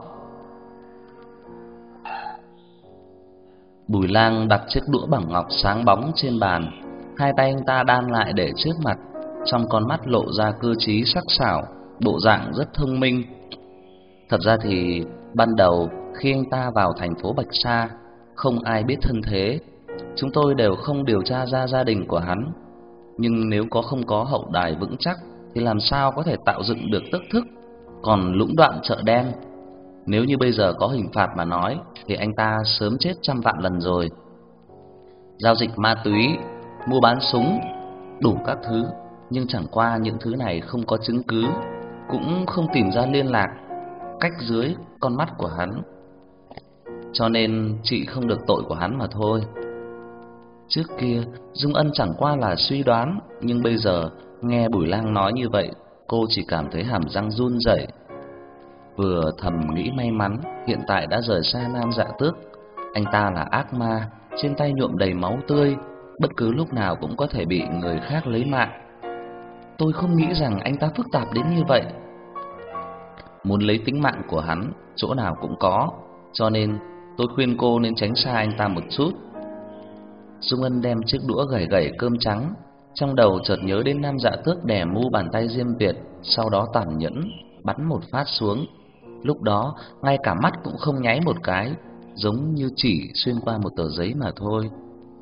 Bùi Lang đặt chiếc đũa bằng ngọc sáng bóng trên bàn, hai tay anh ta đan lại để trước mặt, trong con mắt lộ ra cơ trí sắc sảo, bộ dạng rất thông minh. Thật ra thì ban đầu khi anh ta vào thành phố Bạch Sa, không ai biết thân thế, chúng tôi đều không điều tra ra gia đình của hắn. Nhưng nếu có không có hậu đài vững chắc thì làm sao có thể tạo dựng được Tước Thức, còn lũng đoạn chợ đen. Nếu như bây giờ có hình phạt mà nói thì anh ta sớm chết trăm vạn lần rồi. Giao dịch ma túy, mua bán súng, đủ các thứ, nhưng chẳng qua những thứ này không có chứng cứ, cũng không tìm ra liên lạc cách dưới con mắt của hắn, cho nên trị không được tội của hắn mà thôi. Trước kia Dung Ân chẳng qua là suy đoán, nhưng bây giờ nghe Bùi Lang nói như vậy, cô chỉ cảm thấy hàm răng run rẩy. Vừa thầm nghĩ may mắn hiện tại đã rời xa Nam Dạ Tước. Anh ta là ác ma, trên tay nhuộm đầy máu tươi, bất cứ lúc nào cũng có thể bị người khác lấy mạng. Tôi không nghĩ rằng anh ta phức tạp đến như vậy. Muốn lấy tính mạng của hắn, chỗ nào cũng có, cho nên tôi khuyên cô nên tránh xa anh ta một chút. Dung Ân đem chiếc đũa gẩy gẩy cơm trắng, trong đầu chợt nhớ đến Nam Dạ Tước đè mu bàn tay Diêm Việt, sau đó tàn nhẫn bắn một phát xuống. Lúc đó ngay cả mắt cũng không nháy một cái, giống như chỉ xuyên qua một tờ giấy mà thôi.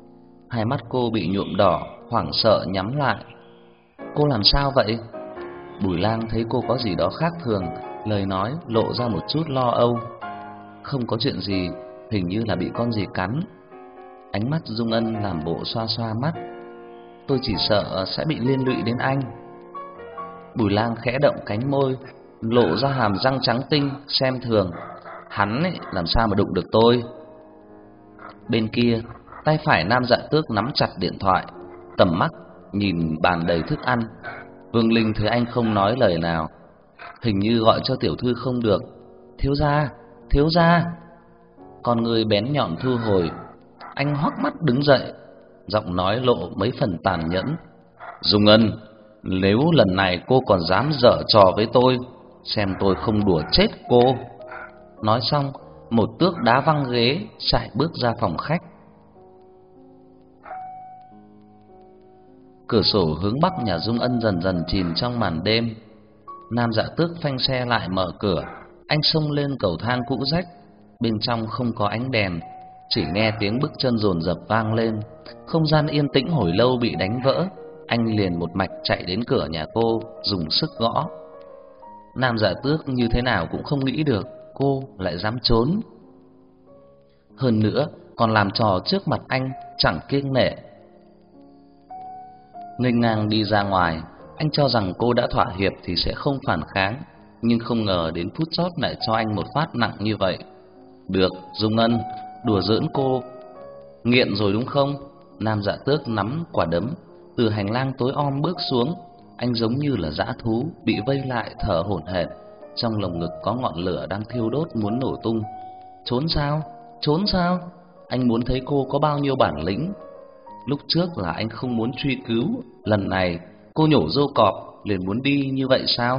Hai mắt cô bị nhuộm đỏ, hoảng sợ nhắm lại. Cô làm sao vậy? Bùi Lang thấy cô có gì đó khác thường, lời nói lộ ra một chút lo âu. Không có chuyện gì, hình như là bị con gì cắn. Ánh mắt Dung Ân làm bộ xoa xoa mắt. Tôi chỉ sợ sẽ bị liên lụy đến anh. Bùi Lang khẽ động cánh môi, lộ ra hàm răng trắng tinh xem thường. Hắn ấy, làm sao mà đụng được tôi. Bên kia, tay phải Nam Dạ Tước nắm chặt điện thoại, tầm mắt nhìn bàn đầy thức ăn. Vương Linh thấy anh không nói lời nào, hình như gọi cho tiểu thư không được. Thiếu gia, thiếu gia. Con người bén nhọn thu hồi, anh hoắc mắt đứng dậy, giọng nói lộ mấy phần tàn nhẫn. Dung Ân, nếu lần này cô còn dám giở trò với tôi, xem tôi không đùa chết cô. Nói xong, một tước đá văng ghế, sải bước ra phòng khách. Cửa sổ hướng bắc nhà Dung Ân dần dần chìm trong màn đêm. Nam Dạ Tước phanh xe lại mở cửa, anh xông lên cầu thang cũ rách. Bên trong không có ánh đèn, chỉ nghe tiếng bước chân dồn dập vang lên. Không gian yên tĩnh hồi lâu bị đánh vỡ. Anh liền một mạch chạy đến cửa nhà cô, dùng sức gõ. Nam Dạ Tước như thế nào cũng không nghĩ được cô lại dám trốn. Hơn nữa còn làm trò trước mặt anh chẳng kiêng nể. Nghênh ngang đi ra ngoài, anh cho rằng cô đã thỏa hiệp thì sẽ không phản kháng, nhưng không ngờ đến phút chót lại cho anh một phát nặng như vậy. Được, Dung Ân, đùa giỡn cô nghiện rồi đúng không? Nam Dạ Tước nắm quả đấm, từ hành lang tối om bước xuống. Anh giống như là dã thú bị vây lại thở hổn hển, trong lồng ngực có ngọn lửa đang thiêu đốt muốn nổ tung. Trốn sao? Trốn sao? Anh muốn thấy cô có bao nhiêu bản lĩnh. Lúc trước là anh không muốn truy cứu, lần này cô nhổ râu cọp liền muốn đi như vậy sao?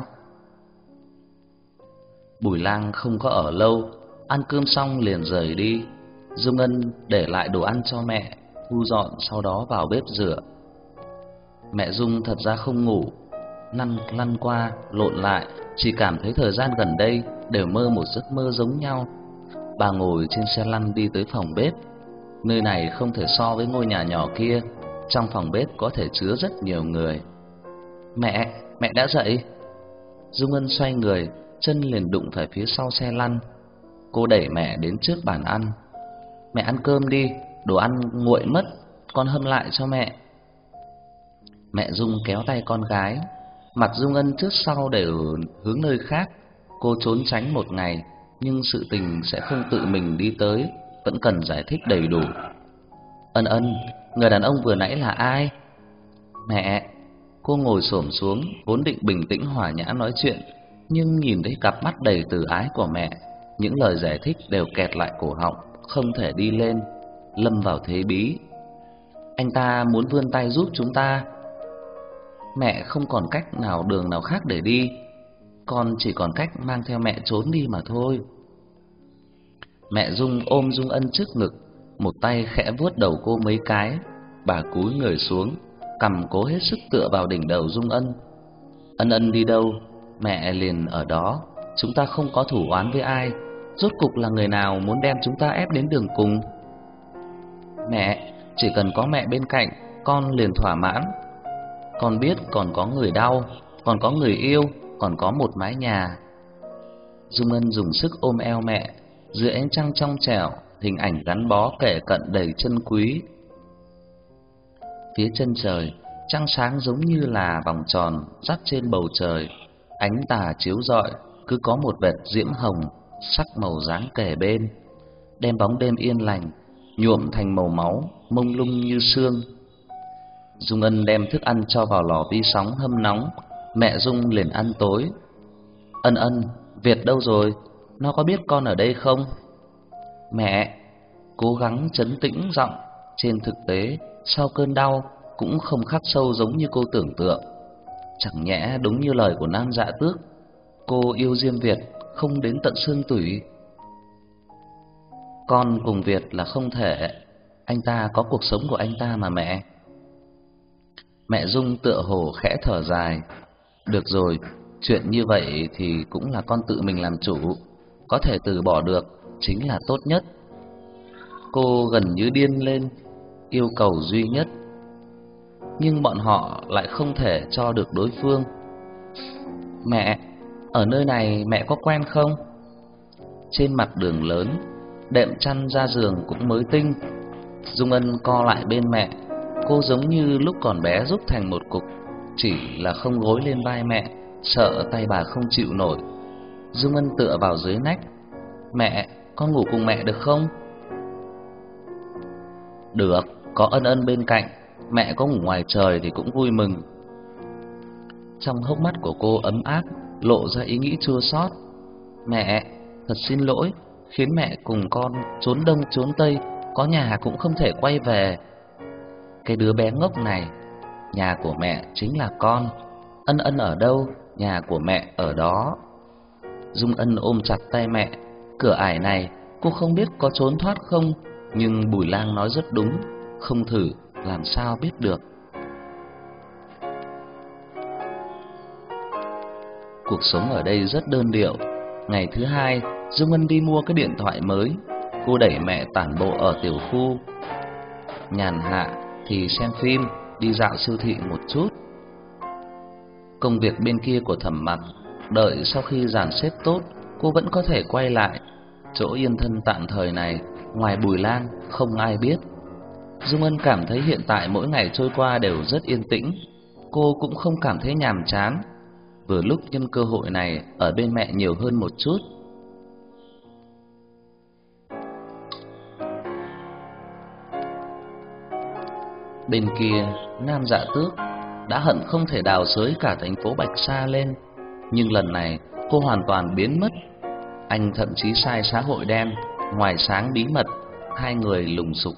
Bùi Lang không có ở lâu, ăn cơm xong liền rời đi. Dung Ân để lại đồ ăn cho mẹ, thu dọn sau đó vào bếp rửa. Mẹ Dung thật ra không ngủ, lăn lăn qua lộn lại, chỉ cảm thấy thời gian gần đây đều mơ một giấc mơ giống nhau. Bà ngồi trên xe lăn đi tới phòng bếp. Nơi này không thể so với ngôi nhà nhỏ kia, trong phòng bếp có thể chứa rất nhiều người. Mẹ, mẹ đã dậy. Dung Ân xoay người, chân liền đụng phải phía sau xe lăn. Cô đẩy mẹ đến trước bàn ăn. Mẹ ăn cơm đi, đồ ăn nguội mất, con hâm lại cho mẹ. Mẹ Dung kéo tay con gái, mặt Dung Ân trước sau đều hướng nơi khác. Cô trốn tránh một ngày, nhưng sự tình sẽ không tự mình đi tới, vẫn cần giải thích đầy đủ. Ân Ân, người đàn ông vừa nãy là ai? Mẹ. Cô ngồi xổm xuống, vốn định bình tĩnh hòa nhã nói chuyện, nhưng nhìn thấy cặp mắt đầy từ ái của mẹ, những lời giải thích đều kẹt lại cổ họng, không thể đi lên, lâm vào thế bí. Anh ta muốn vươn tay giúp chúng ta. Mẹ không còn cách nào đường nào khác để đi, con chỉ còn cách mang theo mẹ trốn đi mà thôi. Mẹ Dung ôm Dung Ân trước ngực, một tay khẽ vuốt đầu cô mấy cái. Bà cúi người xuống, cằm cố hết sức tựa vào đỉnh đầu Dung Ân. Ân Ân đi đâu, mẹ liền ở đó. Chúng ta không có thủ oán với ai, rốt cục là người nào muốn đem chúng ta ép đến đường cùng. Mẹ, chỉ cần có mẹ bên cạnh, con liền thỏa mãn. Con biết còn có người đau, còn có người yêu, còn có một mái nhà. Dung Ân dùng sức ôm eo mẹ, dưới ánh trăng trong trẻo, hình ảnh gắn bó kể cận đầy chân quý. Phía chân trời, trăng sáng giống như là vòng tròn dắt trên bầu trời, ánh tà chiếu rọi, cứ có một vệt diễm hồng sắc màu dáng kề bên, đem bóng đêm yên lành nhuộm thành màu máu mông lung như sương. Dung Ân đem thức ăn cho vào lò vi sóng hâm nóng, mẹ Dung liền ăn tối. Ân Ân, Việt đâu rồi? Nó có biết con ở đây không? Mẹ, cố gắng trấn tĩnh giọng, trên thực tế sau cơn đau cũng không khắc sâu giống như cô tưởng tượng. Chẳng nhẽ đúng như lời của Nam Dạ Tước, cô yêu Diêm Việt không đến tận xương tủy. Con cùng Việt là không thể, anh ta có cuộc sống của anh ta mà mẹ. Mẹ Dung tựa hồ khẽ thở dài. Được rồi, chuyện như vậy thì cũng là con tự mình làm chủ, có thể từ bỏ được chính là tốt nhất. Cô gần như điên lên, yêu cầu duy nhất, nhưng bọn họ lại không thể cho được đối phương. Mẹ, ở nơi này mẹ có quen không? Trên mặt đường lớn, đệm chăn ra giường cũng mới tinh. Dung Ân co lại bên mẹ, cô giống như lúc còn bé rúc thành một cục, chỉ là không gối lên vai mẹ, sợ tay bà không chịu nổi. Dung Ân tựa vào dưới nách. Mẹ, con ngủ cùng mẹ được không? Được, có Ân Ân bên cạnh, mẹ có ngủ ngoài trời thì cũng vui mừng. Trong hốc mắt của cô ấm áp, lộ ra ý nghĩ chua xót. Mẹ, thật xin lỗi, khiến mẹ cùng con trốn đông trốn tây, có nhà cũng không thể quay về. Cái đứa bé ngốc này, nhà của mẹ chính là con. Ân Ân ở đâu, nhà của mẹ ở đó. Dung Ân ôm chặt tay mẹ. Cửa ải này cô không biết có trốn thoát không, nhưng Bùi Lang nói rất đúng, không thử làm sao biết được. Cuộc sống ở đây rất đơn điệu. Ngày thứ hai, Dung Ân đi mua cái điện thoại mới. Cô đẩy mẹ tản bộ ở tiểu khu. Nhàn hạ thì xem phim, đi dạo siêu thị một chút. Công việc bên kia của Thẩm Mặc, đợi sau khi dàn xếp tốt, cô vẫn có thể quay lại. Chỗ yên thân tạm thời này, ngoài Bùi Lang không ai biết. Dung Ân cảm thấy hiện tại mỗi ngày trôi qua đều rất yên tĩnh. Cô cũng không cảm thấy nhàm chán. Vừa lúc nhân cơ hội này ở bên mẹ nhiều hơn một chút. Bên kia, Nam Dạ Tước đã hận không thể đào xới cả thành phố Bạch Sa lên, nhưng lần này cô hoàn toàn biến mất. Anh thậm chí sai xã hội đen, ngoài sáng bí mật, hai người lùng sục.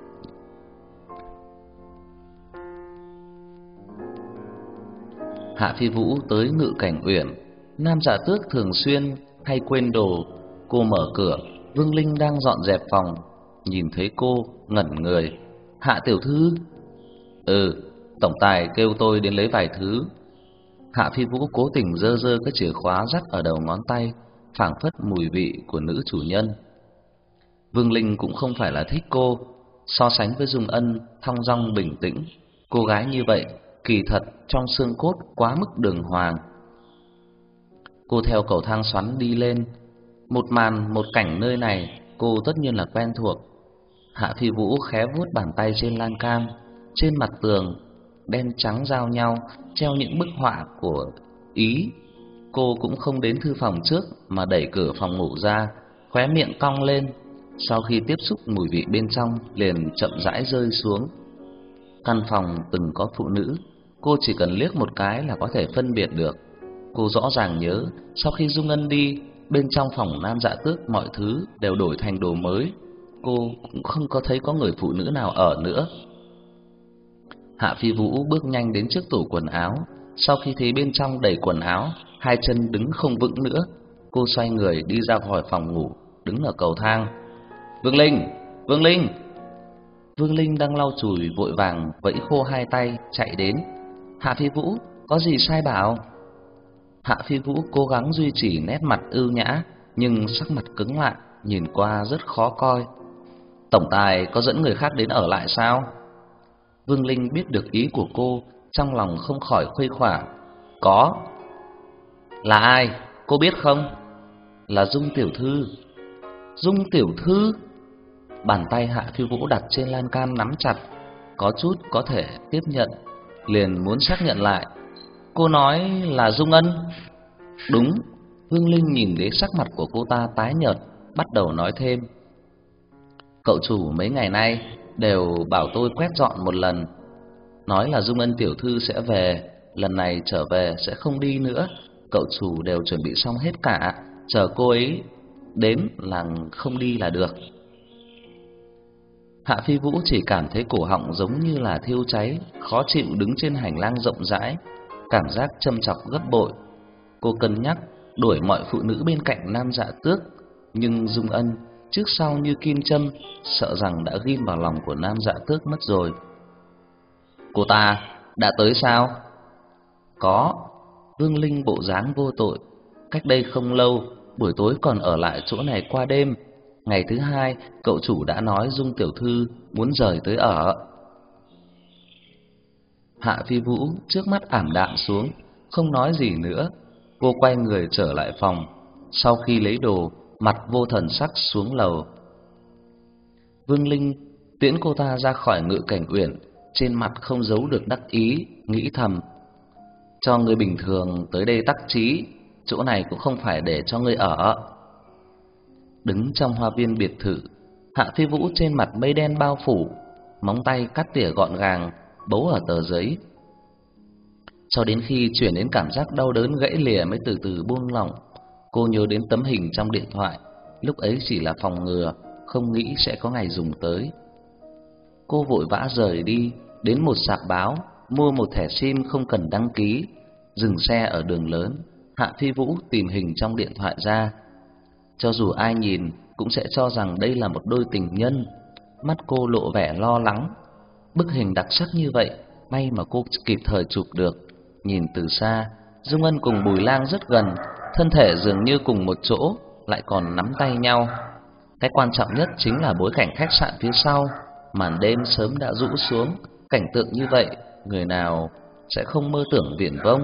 Hạ Phi Vũ tới Ngự Cảnh Uyển, Nam Dạ Tước thường xuyên hay quên đồ. Cô mở cửa, Vương Linh đang dọn dẹp phòng, nhìn thấy cô ngẩn người. Hạ tiểu thư. Ừ, tổng tài kêu tôi đến lấy vài thứ. Hạ Phi Vũ cố tình giơ giơ cái chìa khóa rắc ở đầu ngón tay, phảng phất mùi vị của nữ chủ nhân. Vương Linh cũng không phải là thích cô. So sánh với Dung Ân thong dong bình tĩnh, cô gái như vậy kỳ thật trong xương cốt quá mức đường hoàng. Cô theo cầu thang xoắn đi lên. Một màn một cảnh nơi này cô tất nhiên là quen thuộc. Hạ Phi Vũ khẽ vuốt bàn tay trên lan can. Trên mặt tường đen trắng giao nhau treo những bức họa của Ý. Cô cũng không đến thư phòng trước mà đẩy cửa phòng ngủ ra, khóe miệng cong lên. Sau khi tiếp xúc mùi vị bên trong liền chậm rãi rơi xuống. Căn phòng từng có phụ nữ, cô chỉ cần liếc một cái là có thể phân biệt được. Cô rõ ràng nhớ sau khi Dung Ân đi, bên trong phòng Nam Dạ Tước mọi thứ đều đổi thành đồ mới. Cô cũng không có thấy có người phụ nữ nào ở nữa. Hạ Phi Vũ bước nhanh đến trước tủ quần áo. Sau khi thấy bên trong đầy quần áo, hai chân đứng không vững nữa, cô xoay người đi ra khỏi phòng ngủ, đứng ở cầu thang. Vương Linh! Vương Linh! Vương Linh đang lau chùi vội vàng vẫy khô hai tay chạy đến. Hạ Phi Vũ, có gì sai bảo? Hạ Phi Vũ cố gắng duy trì nét mặt ưu nhã, nhưng sắc mặt cứng lại, nhìn qua rất khó coi. Tổng tài có dẫn người khác đến ở lại sao? Vương Linh biết được ý của cô, trong lòng không khỏi khuây khỏa. Có. Là ai? Cô biết không? Là Dung tiểu thư. Dung tiểu thư? Bàn tay Hạ Phi Vũ đặt trên lan can nắm chặt, có chút có thể tiếp nhận, liền muốn xác nhận lại. Cô nói là Dung Ân? Đúng. Vương Linh nhìn thấy sắc mặt của cô ta tái nhợt, bắt đầu nói thêm. Cậu chủ mấy ngày nay đều bảo tôi quét dọn một lần, nói là Dung Ân tiểu thư sẽ về, lần này trở về sẽ không đi nữa. Cậu chủ đều chuẩn bị xong hết cả, chờ cô ấy đến là không đi là được. Hạ Phi Vũ chỉ cảm thấy cổ họng giống như là thiêu cháy, khó chịu đứng trên hành lang rộng rãi, cảm giác châm chọc gấp bội. Cô cân nhắc đuổi mọi phụ nữ bên cạnh Nam Dạ Tước, nhưng Dung Ân trước sau như kim châm, sợ rằng đã ghim vào lòng của Nam Dạ Tước mất rồi. Cô ta đã tới sao? Có. Vương Linh bộ dáng vô tội. Cách đây không lâu, buổi tối còn ở lại chỗ này qua đêm. Ngày thứ hai, cậu chủ đã nói Dung tiểu thư muốn rời tới ở. Hạ Phi Vũ trước mắt ảm đạm xuống, không nói gì nữa. Cô quay người trở lại phòng. Sau khi lấy đồ, mặt vô thần sắc xuống lầu. Vương Linh tiễn cô ta ra khỏi Ngự Cảnh Uyển, trên mặt không giấu được đắc ý, nghĩ thầm: cho người bình thường tới đây tắc trí, chỗ này cũng không phải để cho người ở. Đứng trong hoa viên biệt thự, Hạ Phi Vũ trên mặt mây đen bao phủ, móng tay cắt tỉa gọn gàng, bấu ở tờ giấy. Cho đến khi chuyển đến cảm giác đau đớn gãy lìa mới từ từ buông lỏng. Cô nhớ đến tấm hình trong điện thoại, lúc ấy chỉ là phòng ngừa, không nghĩ sẽ có ngày dùng tới. Cô vội vã rời đi, đến một sạp báo, mua một thẻ sim không cần đăng ký, dừng xe ở đường lớn. Hạ Phi Vũ tìm hình trong điện thoại ra. Cho dù ai nhìn cũng sẽ cho rằng đây là một đôi tình nhân. Mắt cô lộ vẻ lo lắng. Bức hình đặc sắc như vậy, may mà cô kịp thời chụp được. Nhìn từ xa, Dung Ân cùng Bùi Lang rất gần, thân thể dường như cùng một chỗ, lại còn nắm tay nhau. Cái quan trọng nhất chính là bối cảnh khách sạn phía sau. Màn đêm sớm đã rũ xuống, cảnh tượng như vậy, người nào sẽ không mơ tưởng viển vông.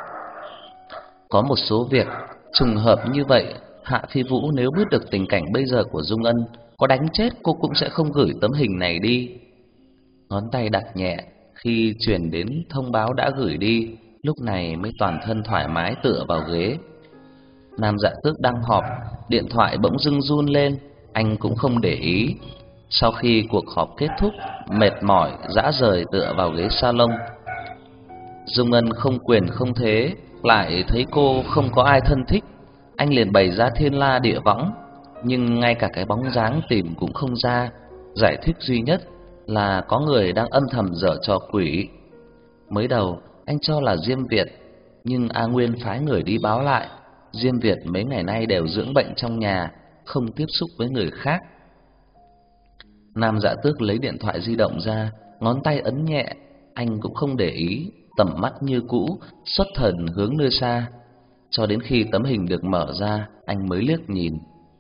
Có một số việc trùng hợp như vậy, Hạ Phi Vũ nếu biết được tình cảnh bây giờ của Dung Ân, có đánh chết cô cũng sẽ không gửi tấm hình này đi. Ngón tay đặt nhẹ, khi truyền đến thông báo đã gửi đi, lúc này mới toàn thân thoải mái tựa vào ghế. Nam Dạ Tước đang họp, điện thoại bỗng dưng run lên, anh cũng không để ý. Sau khi cuộc họp kết thúc, mệt mỏi rã rời tựa vào ghế salon. Dung Ân không quyền không thế, lại thấy cô không có ai thân thích, anh liền bày ra thiên la địa võng, nhưng ngay cả cái bóng dáng tìm cũng không ra. Giải thích duy nhất là có người đang âm thầm giở trò quỷ. Mới đầu anh cho là Diêm Việt, nhưng A Nguyên phái người đi báo lại, Diêm Việt mấy ngày nay đều dưỡng bệnh trong nhà, không tiếp xúc với người khác. Nam Dạ Tước lấy điện thoại di động ra, ngón tay ấn nhẹ, anh cũng không để ý, tầm mắt như cũ, xuất thần hướng nơi xa. Cho đến khi tấm hình được mở ra, anh mới liếc nhìn.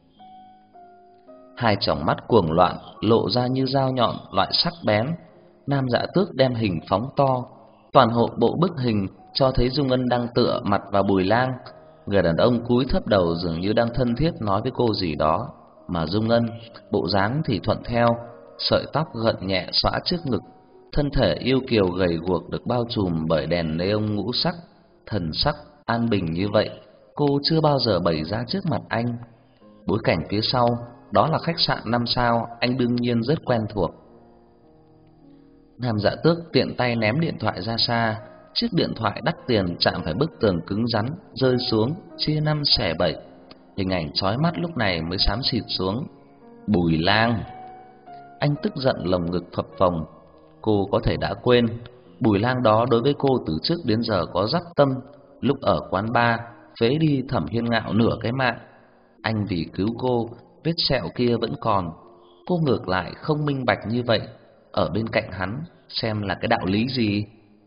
Hai tròng mắt cuồng loạn, lộ ra như dao nhọn loại sắc bén. Nam Dạ Tước đem hình phóng to, toàn hộ bộ bức hình cho thấy Dung Ân đang tựa mặt vào Bùi Lang. Người đàn ông cúi thấp đầu dường như đang thân thiết nói với cô gì đó, mà Dung Ân bộ dáng thì thuận theo, sợi tóc gợn nhẹ xõa trước ngực, thân thể yêu kiều gầy guộc được bao trùm bởi đèn neon ngũ sắc, thần sắc an bình như vậy, cô chưa bao giờ bày ra trước mặt anh. Bối cảnh phía sau đó là khách sạn năm sao, anh đương nhiên rất quen thuộc. Nam Dạ Tước tiện tay ném điện thoại ra xa, chiếc điện thoại đắt tiền chạm phải bức tường cứng rắn, rơi xuống, chia năm xẻ bảy. Hình ảnh chói mắt lúc này mới xám xịt xuống. Bùi Lang. Anh tức giận lồng ngực phập phồng. Cô có thể đã quên, Bùi Lang đó đối với cô từ trước đến giờ có dắt tâm. Lúc ở quán bar, phế đi Thẩm Hiên Ngạo nửa cái mạng. Anh vì cứu cô, vết sẹo kia vẫn còn. Cô ngược lại không minh bạch như vậy, ở bên cạnh hắn xem là cái đạo lý gì.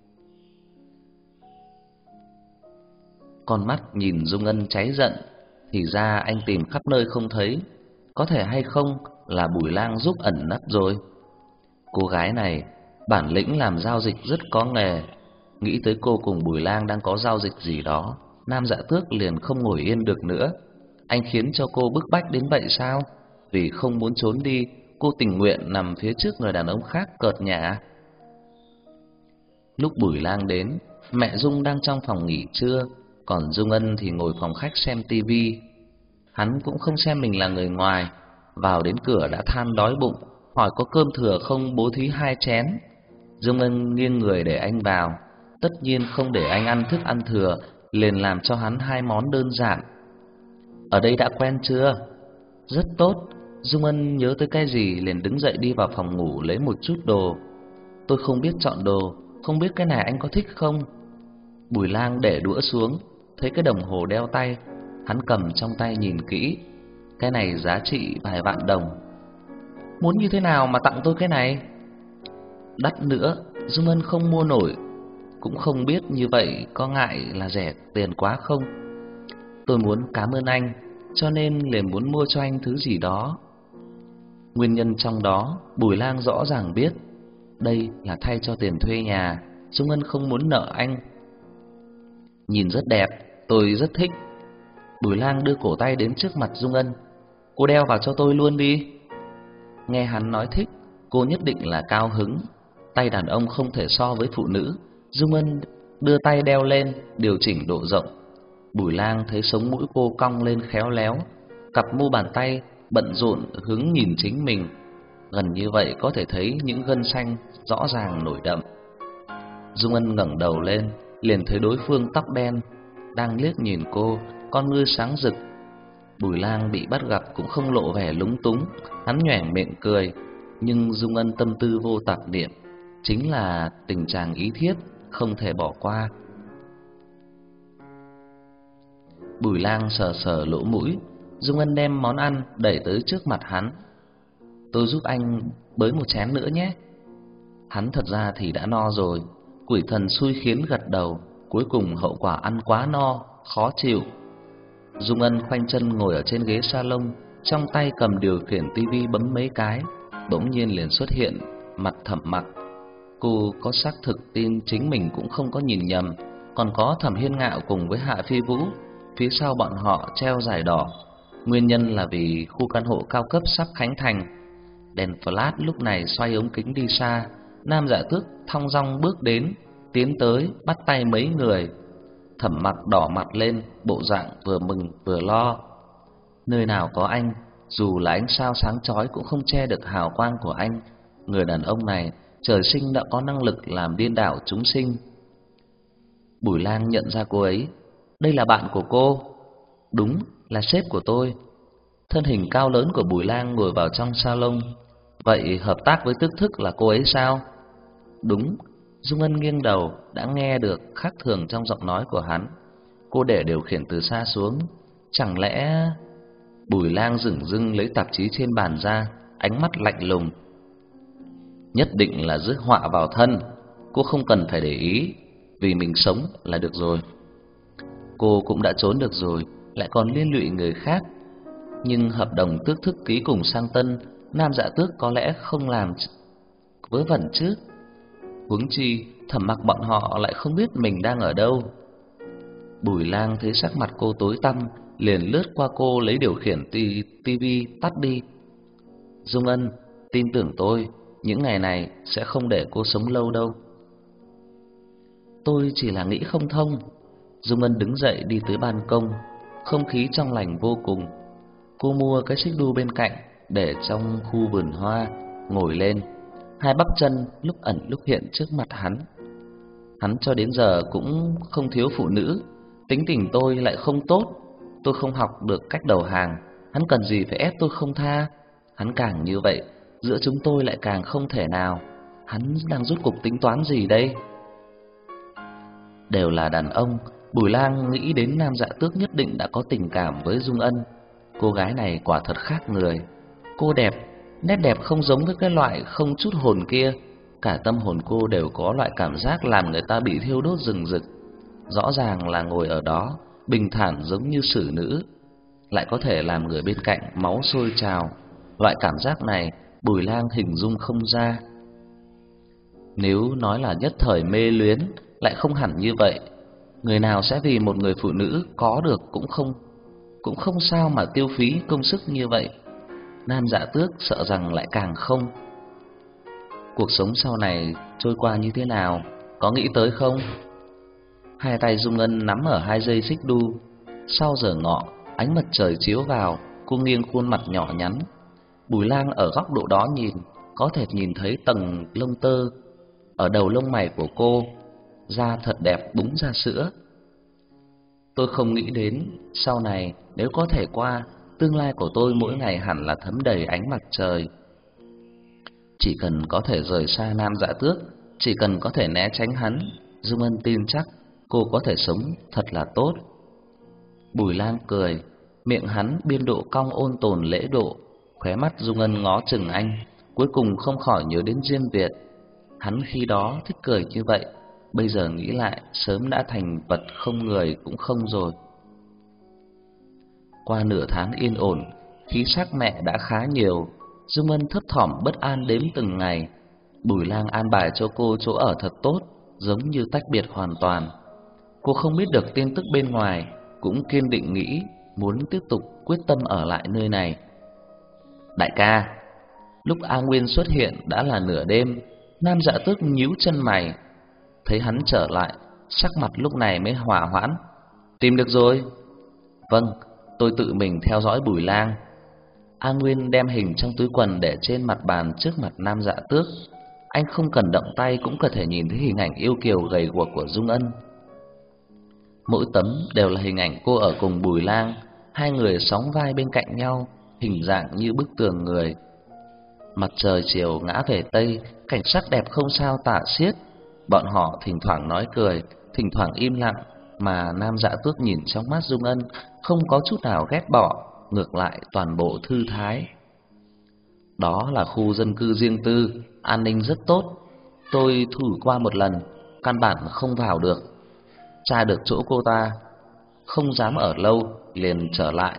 Con mắt nhìn Dung Ân cháy giận. Thì ra anh tìm khắp nơi không thấy, có thể hay không là Bùi Lang giúp ẩn nấp rồi. Cô gái này bản lĩnh làm giao dịch rất có nghề. Nghĩ tới cô cùng Bùi Lang đang có giao dịch gì đó, Nam Dạ Tước liền không ngồi yên được nữa. Anh khiến cho cô bức bách đến vậy sao? Vì không muốn trốn đi, cô tình nguyện nằm phía trước người đàn ông khác cợt nhả. Lúc Bùi Lang đến, mẹ Dung đang trong phòng nghỉ trưa, còn Dung Ân thì ngồi phòng khách xem tivi. Hắn cũng không xem mình là người ngoài, vào đến cửa đã than đói bụng, hỏi có cơm thừa không bố thí hai chén. Dung Ân nghiêng người để anh vào, tất nhiên không để anh ăn thức ăn thừa, liền làm cho hắn hai món đơn giản. Ở đây đã quen chưa? Rất tốt. Dung Ân nhớ tới cái gì liền đứng dậy đi vào phòng ngủ lấy một chút đồ. Tôi không biết chọn đồ, không biết cái này anh có thích không? Bùi Lang để đũa xuống, thấy cái đồng hồ đeo tay, hắn cầm trong tay nhìn kỹ. Cái này giá trị vài vạn đồng. Muốn như thế nào mà tặng tôi cái này? Đắt nữa, Dung Ân không mua nổi. Cũng không biết như vậy có ngại là rẻ tiền quá không? Tôi muốn cảm ơn anh, cho nên liền muốn mua cho anh thứ gì đó. Nguyên nhân trong đó Bùi Lang rõ ràng biết, đây là thay cho tiền thuê nhà. Dung Ân không muốn nợ anh. Nhìn rất đẹp, tôi rất thích. Bùi Lang đưa cổ tay đến trước mặt Dung Ân. Cô đeo vào cho tôi luôn đi. Nghe hắn nói thích, cô nhất định là cao hứng. Tay đàn ông không thể so với phụ nữ. Dung Ân đưa tay đeo lên, điều chỉnh độ rộng. Bùi Lang thấy sống mũi cô cong lên khéo léo, cặp mu bàn tay bận rộn hướng nhìn chính mình. Gần như vậy có thể thấy những gân xanh rõ ràng nổi đậm. Dung Ân ngẩng đầu lên, liền thấy đối phương tóc đen đang liếc nhìn cô, con ngươi sáng rực. Bùi Lang bị bắt gặp cũng không lộ vẻ lúng túng, hắn nhoẻn miệng cười, nhưng Dung Ân tâm tư vô tạp niệm, chính là tình trạng ý thiết không thể bỏ qua. Bùi Lang sờ sờ lỗ mũi, Dung Ân đem món ăn đẩy tới trước mặt hắn. Tôi giúp anh bới một chén nữa nhé. Hắn thật ra thì đã no rồi, quỷ thần xui khiến gật đầu, cuối cùng hậu quả ăn quá no, khó chịu. Dung Ân khoanh chân ngồi ở trên ghế salon, trong tay cầm điều khiển tivi bấm mấy cái, bỗng nhiên liền xuất hiện mặt Thẩm Mặc. Cô có xác thực tin chính mình cũng không có nhìn nhầm, còn có Thẩm Hiên Ngạo cùng với Hạ Phi Vũ, phía sau bọn họ treo giải đỏ. Nguyên nhân là vì khu căn hộ cao cấp sắp khánh thành. Đèn flash lúc này xoay ống kính đi xa, Nam Dạ Tước thong dong bước đến, tiến tới bắt tay mấy người. Thẩm Mặc đỏ mặt lên, bộ dạng vừa mừng vừa lo. Nơi nào có anh, dù là ánh sao sáng chói cũng không che được hào quang của anh. Người đàn ông này trời sinh đã có năng lực làm điên đảo chúng sinh. Bùi Lang nhận ra cô ấy. Đây là bạn của cô. Đúng, là sếp của tôi. Thân hình cao lớn của Bùi Lang ngồi vào trong salon. Vậy hợp tác với Tức Thức là cô ấy sao? Đúng. Dung Ân nghiêng đầu, đã nghe được khác thường trong giọng nói của hắn. Cô để điều khiển từ xa xuống. Chẳng lẽ... Bùi Lang dửng dưng lấy tạp chí trên bàn ra, ánh mắt lạnh lùng. Nhất định là rước họa vào thân. Cô không cần phải để ý, vì mình sống là được rồi. Cô cũng đã trốn được rồi, lại còn liên lụy người khác. Nhưng hợp đồng Tước Thức ký cùng Sang Tân, Nam Dạ Tước có lẽ không làm vớ vẩn chứ. Huống chi Thẩm Mặc bọn họ lại không biết mình đang ở đâu. Bùi Lang thấy sắc mặt cô tối tăm, liền lướt qua cô lấy điều khiển tivi tắt đi. Dung Ân, tin tưởng tôi, những ngày này sẽ không để cô sống lâu đâu. Tôi chỉ là nghĩ không thông. Dung Ân đứng dậy đi tới ban công, không khí trong lành vô cùng. Cô mua cái xích đu bên cạnh để trong khu vườn hoa, ngồi lên, hai bắp chân lúc ẩn lúc hiện trước mặt hắn. Hắn cho đến giờ cũng không thiếu phụ nữ, tính tình tôi lại không tốt, tôi không học được cách đầu hàng, hắn cần gì phải ép tôi không tha. Hắn càng như vậy, giữa chúng tôi lại càng không thể nào. Hắn đang rốt cuộc tính toán gì đây? Đều là đàn ông, Bùi Lang nghĩ đến Nam Dạ Tước nhất định đã có tình cảm với Dung Ân. Cô gái này quả thật khác người. Cô đẹp, nét đẹp không giống với cái loại không chút hồn kia. Cả tâm hồn cô đều có loại cảm giác làm người ta bị thiêu đốt rừng rực. Rõ ràng là ngồi ở đó, bình thản giống như xử nữ, lại có thể làm người bên cạnh máu sôi trào. Loại cảm giác này Bùi Lang hình dung không ra. Nếu nói là nhất thời mê luyến, lại không hẳn như vậy. Người nào sẽ vì một người phụ nữ có được cũng không cũng không sao mà tiêu phí công sức như vậy. Nam Dạ Tước sợ rằng lại càng không. Cuộc sống sau này trôi qua như thế nào, có nghĩ tới không? Hai tay Dung Ân nắm ở hai dây xích đu. Sau giờ ngọ, ánh mặt trời chiếu vào, cô nghiêng khuôn mặt nhỏ nhắn. Bùi Lang ở góc độ đó nhìn, có thể nhìn thấy tầng lông tơ ở đầu lông mày của cô, da thật đẹp búng ra sữa. Tôi không nghĩ đến sau này nếu có thể qua, tương lai của tôi mỗi ngày hẳn là thấm đầy ánh mặt trời. Chỉ cần có thể rời xa Nam Dạ Tước, chỉ cần có thể né tránh hắn, Dung Ân tin chắc cô có thể sống thật là tốt. Bùi Lang cười, miệng hắn biên độ cong ôn tồn lễ độ, khóe mắt Dung Ân ngó chừng anh, cuối cùng không khỏi nhớ đến Diêm Việt. Hắn khi đó thích cười như vậy, bây giờ nghĩ lại sớm đã thành vật không người cũng không rồi. Qua nửa tháng yên ổn, khí sắc mẹ đã khá nhiều. Dung Ân thấp thỏm bất an đếm từng ngày. Bùi Lang an bài cho cô chỗ ở thật tốt, giống như tách biệt hoàn toàn. Cô không biết được tin tức bên ngoài, cũng kiên định nghĩ muốn tiếp tục quyết tâm ở lại nơi này. Đại ca, lúc A Nguyên xuất hiện đã là nửa đêm. Nam Dạ Tước nhíu chân mày, thấy hắn trở lại, sắc mặt lúc này mới hòa hoãn. Tìm được rồi. Vâng, tôi tự mình theo dõi Bùi Lang. A Nguyên đem hình trong túi quần để trên mặt bàn trước mặt Nam Dạ Tước. Anh không cần động tay cũng có thể nhìn thấy hình ảnh yêu kiều gầy guộc của Dung Ân. Mỗi tấm đều là hình ảnh cô ở cùng Bùi Lang, hai người sóng vai bên cạnh nhau, hình dạng như bức tường người. Mặt trời chiều ngã về tây, cảnh sắc đẹp không sao tả xiết. Bọn họ thỉnh thoảng nói cười, thỉnh thoảng im lặng, mà Nam Dạ Tước nhìn trong mắt Dung Ân không có chút nào ghét bỏ, ngược lại toàn bộ thư thái. Đó là khu dân cư riêng tư, an ninh rất tốt. Tôi thử qua một lần, căn bản không vào được. Tra được chỗ cô ta, không dám ở lâu, liền trở lại.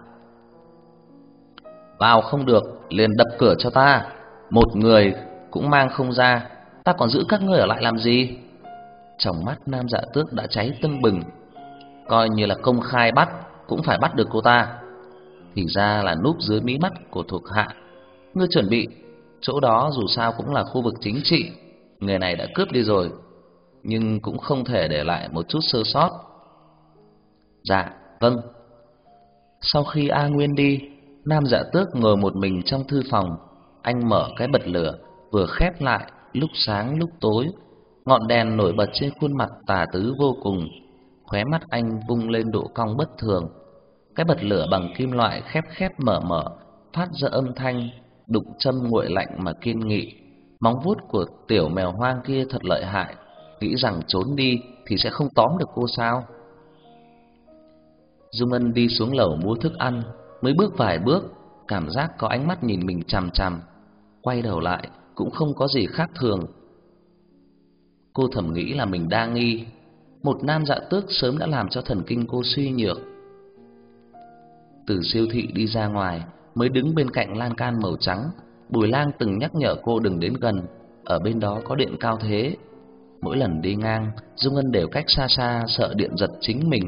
Vào không được, liền đập cửa cho ta. Một người cũng mang không ra, ta còn giữ các ngươi ở lại làm gì? Trong mắt Nam Dạ Tước đã cháy tưng bừng. Coi như là công khai bắt, cũng phải bắt được cô ta. Thì ra là núp dưới mí mắt của thuộc hạ. Ngươi chuẩn bị, chỗ đó dù sao cũng là khu vực chính trị. Người này đã cướp đi rồi, nhưng cũng không thể để lại một chút sơ sót. Dạ, vâng. Sau khi A Nguyên đi, Nam Dạ Tước ngồi một mình trong thư phòng. Anh mở cái bật lửa, vừa khép lại, lúc sáng lúc tối. Ngọn đèn nổi bật trên khuôn mặt tà tứ vô cùng. Khóe mắt anh vung lên độ cong bất thường. Cái bật lửa bằng kim loại khép khép mở mở, phát ra âm thanh đụng châm nguội lạnh mà kiên nghị. Móng vuốt của tiểu mèo hoang kia thật lợi hại, nghĩ rằng trốn đi thì sẽ không tóm được cô sao? Dung Ân đi xuống lầu mua thức ăn, mới bước vài bước, cảm giác có ánh mắt nhìn mình chằm chằm. Quay đầu lại cũng không có gì khác thường. Cô thầm nghĩ là mình đa nghi. Một Nam Dạ Tước sớm đã làm cho thần kinh cô suy nhược. Từ siêu thị đi ra ngoài, mới đứng bên cạnh lan can màu trắng. Bùi Lang từng nhắc nhở cô đừng đến gần, ở bên đó có điện cao thế. Mỗi lần đi ngang, Dung Ân đều cách xa xa, sợ điện giật chính mình.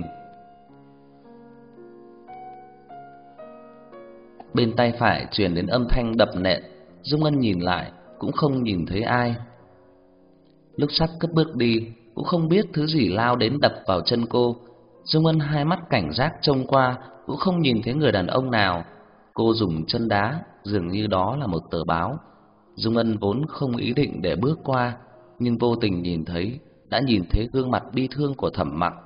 Bên tay phải truyền đến âm thanh đập nện. Dung Ân nhìn lại, cũng không nhìn thấy ai. Lúc sắp cất bước đi, cũng không biết thứ gì lao đến đập vào chân cô. Dung Ân hai mắt cảnh giác trông qua, cũng không nhìn thấy người đàn ông nào. Cô dùng chân đá, dường như đó là một tờ báo. Dung Ân vốn không ý định để bước qua, nhưng vô tình nhìn thấy, đã nhìn thấy gương mặt bi thương của Thẩm Mặc.